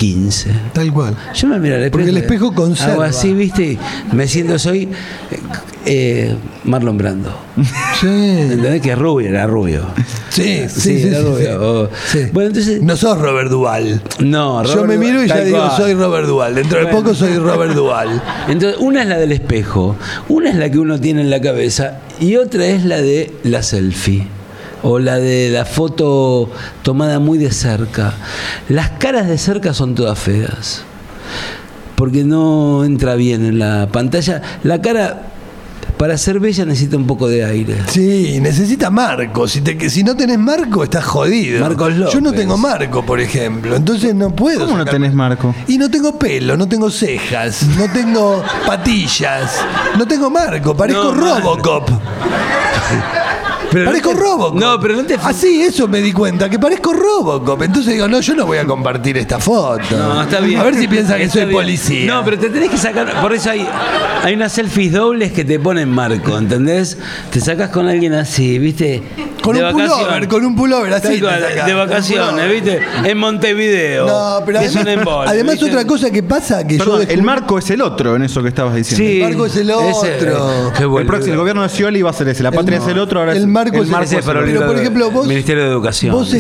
15. Tal cual. Yo me miro al espejo. Porque el espejo conserva. Hago así, ¿viste? Me siento, soy Marlon Brando. Sí. ¿Entendés? Que es rubio, era rubio. Sí. era rubio. Sí. Bueno, entonces. No sos Robert Duvall. No, Yo me miro y ya digo, soy Robert Duvall. Dentro de poco soy Robert Duvall. Entonces, una es la del espejo, una es la que uno tiene en la cabeza y otra es la de la selfie. O la de la foto tomada muy de cerca. Las caras de cerca son todas feas. Porque no entra bien en la pantalla. La cara, para ser bella, necesita un poco de aire. Sí, necesita marco. Si no tenés marco, estás jodido. Marcos López. Yo no tengo marco, por ejemplo. Entonces no puedo. ¿Cómo no tenés marco? Y no tengo pelo, no tengo cejas, no tengo patillas, no tengo marco. Parezco Robocop. Parezco Robocop. No, pero no te. Así, eso me di cuenta, que parezco Robocop. Entonces digo, no, yo no voy a compartir esta foto. No, está bien. A ver si piensan que Está soy bien. policía. No, pero te tenés que sacar. Por eso hay unas selfies dobles que te ponen marco, ¿entendés? Te sacas con alguien así, ¿viste? Con un pullover, así. Tal cual, te sacás, de vacaciones, ¿viste? En Montevideo. No, pero que es un además, embole, además ¿viste? otra cosa que pasa que Perdón, yo el descubrí- marco es el otro en eso que estabas diciendo. Sí, El marco es el otro. Qué El próximo, el gobierno de Scioli va a ser ese. La patria es el otro, ahora el marco es el Ese es para el Pero, por ejemplo, vos- Ministerio de Educación. Vos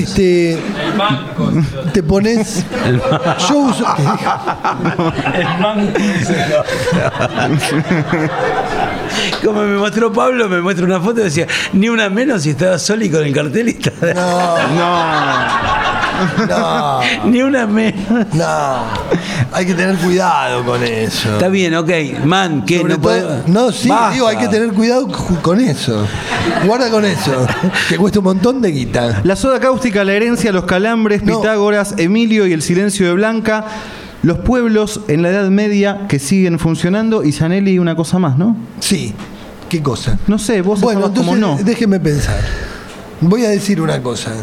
te pones. Yo uso. Como me mostró Pablo, me muestra una foto y decía, ni una menos si estaba Soli con el cartel y estaba- No, Ni una menos. no. Hay que tener cuidado con eso. Está bien, ok. Man, ¿qué? Sobre No todo- puedo. no, sí, Basta. digo, hay que tener cuidado con eso. Guarda con eso. Que cuesta un montón de guita. La soda cáustica, la herencia, los calambres, No. Pitágoras, Emilio y el silencio de Blanca. Los pueblos en la Edad Media que siguen funcionando y Zanelli una cosa más, ¿no? Sí. ¿Qué cosa? No sé, vos Bueno, estabas entonces como no. déjeme pensar. Voy a decir una cosa.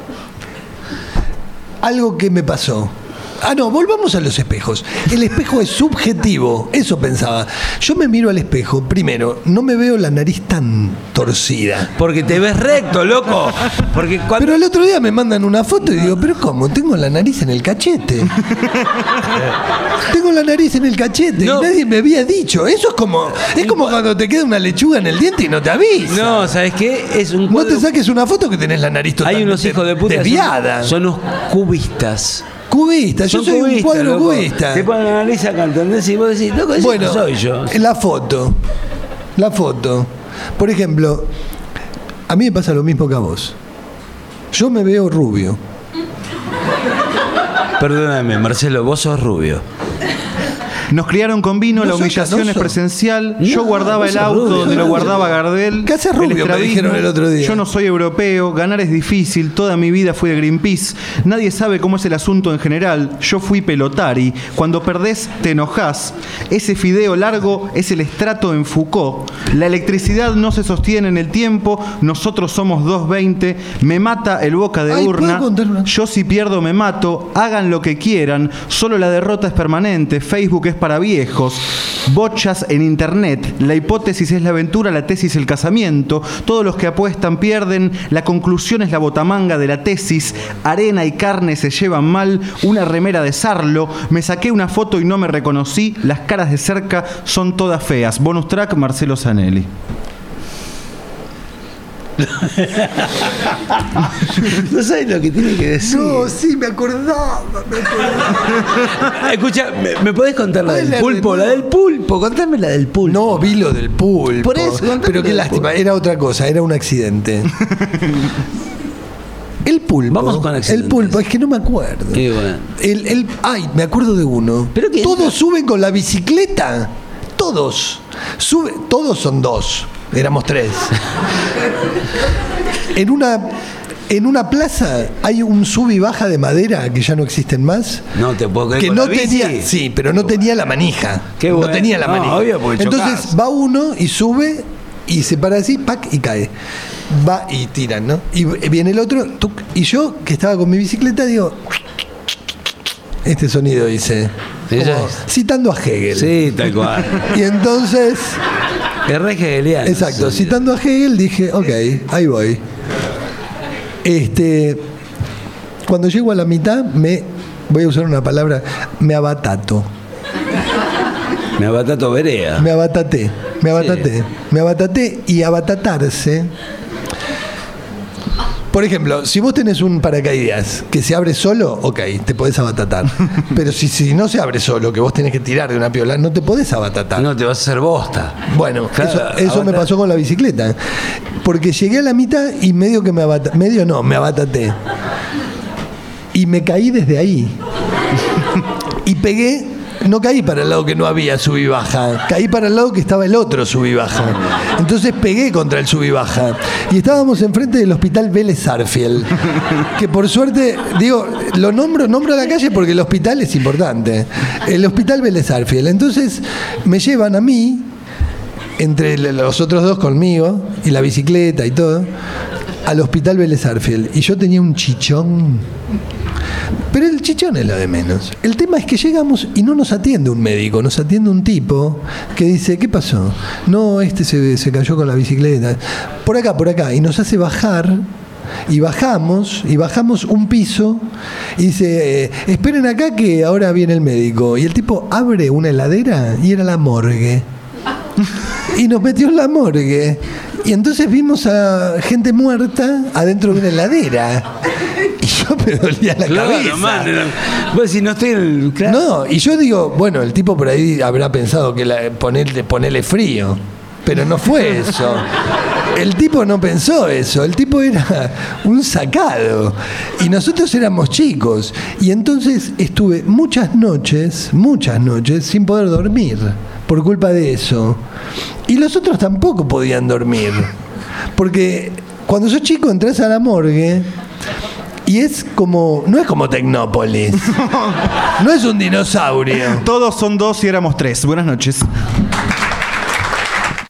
Algo que me pasó. Ah, no, volvamos a los espejos. El espejo es subjetivo, eso pensaba. Yo me miro al espejo, primero, no me veo la nariz tan torcida. Porque te ves recto, loco. Porque cuando. Pero el otro día me mandan una foto y digo, pero ¿cómo? Tengo la nariz en el cachete. Tengo la nariz en el cachete No. y nadie me había dicho. Eso es como cuando te queda una lechuga en el diente y no te avisa. No, ¿sabes qué? Es un No cuadro. te saques una foto que tenés la nariz totalmente Hay unos hijos de puta. desviada. Son unos cubistas. Cubista, yo Son soy un cubistas, cuadro loco. cubista. Te ponen la nariz acá, ¿entendés? Y vos decís, loco, ese Bueno, no soy yo. la foto. Por ejemplo, a mí me pasa lo mismo que a vos. Yo me veo rubio. Perdóname, Marcelo, vos sos rubio. Nos criaron con vino, No la soy humillación es canoso. presencial. No, Yo guardaba vos el sos auto rubio, donde lo rubio. guardaba Gardel. ¿Qué haces rubio? Me estrabismo. dijeron el otro día. Yo no soy europeo, ganar es difícil, toda mi vida fui de Greenpeace. Nadie sabe cómo es el asunto en general. Yo fui pelotari. Cuando perdés, te enojás. Ese fideo largo es el estrato en Foucault. La electricidad no se sostiene en el tiempo. Nosotros somos 220. Me mata el boca de Ay, ¿puedo urna. contar una? Yo si pierdo me mato, hagan lo que quieran, solo la derrota es permanente, Facebook es para viejos, bochas en internet, la hipótesis es la aventura, la tesis el casamiento, todos los que apuestan pierden, la conclusión es la botamanga de la tesis, arena y carne se llevan mal, una remera de sarlo, me saqué una foto y no me reconocí, las caras de cerca son todas feas. Bonus track, Marcelo Zanelli. No sabes lo que tiene que decir. No, sí, me acordaba. Escucha, ¿me podés contar la Ay, del la pulpo? de- La del pulpo, contame la del pulpo. No, vi lo del pulpo. Por eso, contame pero qué del lástima, pulpo. era otra cosa, era un accidente. El pulpo. Vamos con accidentes. El pulpo, es que no me acuerdo. Qué bueno. Ay, me acuerdo de uno. Pero que- Todos suben con la bicicleta. Todos. Todos son dos. Éramos tres. En una plaza hay un sub y baja de madera que ya no existen más. No te puedo creer. Que con no la bici. tenía, sí, pero no tenía la manija. Qué no bueno. tenía la No, manija. obvio, porque Entonces chocás. va uno y sube y se para así, pac, y cae. Va y tiran, ¿no? Y viene el otro, tuc, y yo, que estaba con mi bicicleta, digo, este sonido hice. Eso Como es. citando a Hegel. Sí, tal cual. Y entonces, Es re hegeliano. exacto, Sí. citando a Hegel, dije, ok, ahí voy. Cuando llego a la mitad, me voy a usar una palabra, me abatato. Me abatato Berea. Me abataté. Me abataté y abatatarse. Por ejemplo, si vos tenés un paracaídas que se abre solo, ok, te podés abatatar. Pero si no se abre solo, que vos tenés que tirar de una piola, no te podés abatatar. No, te vas a hacer bosta. Bueno, Claro, eso me pasó con la bicicleta. Porque llegué a la mitad y medio que me abataté. Y me caí desde ahí. Y pegué. No caí para el lado que no había sub y baja, caí para el lado que estaba el otro sub y baja. Entonces pegué contra el sub y baja. Y estábamos enfrente del hospital Vélez Sarsfield, que por suerte, digo, lo nombro a la calle porque el hospital es importante. El hospital Vélez Sarsfield. Entonces me llevan a mí, entre los otros dos conmigo, y la bicicleta y todo, al hospital Vélez Sarsfield. Y yo tenía un chichón. Pero el chichón es lo de menos. El tema es que llegamos y no nos atiende un médico, nos atiende un tipo que dice, ¿qué pasó? No, se cayó con la bicicleta. Por acá. Y nos hace bajar. Y bajamos un piso y dice, esperen acá que ahora viene el médico. Y el tipo abre una heladera y era la morgue. Y nos metió en la morgue. Y entonces vimos a gente muerta adentro de una heladera. Y yo me dolía la cabeza. Vos decís, no estoy en el... Claro. No, y yo digo, bueno, el tipo por ahí habrá pensado que ponerle frío. Pero no fue eso. El tipo no pensó eso. El tipo era un sacado. Y nosotros éramos chicos. Y entonces estuve muchas noches, sin poder dormir. Por culpa de eso. Y los otros tampoco podían dormir. Porque cuando sos chico entras a la morgue y no es como Tecnópolis. No es un dinosaurio. Todos son 2 y éramos 3. Buenas noches.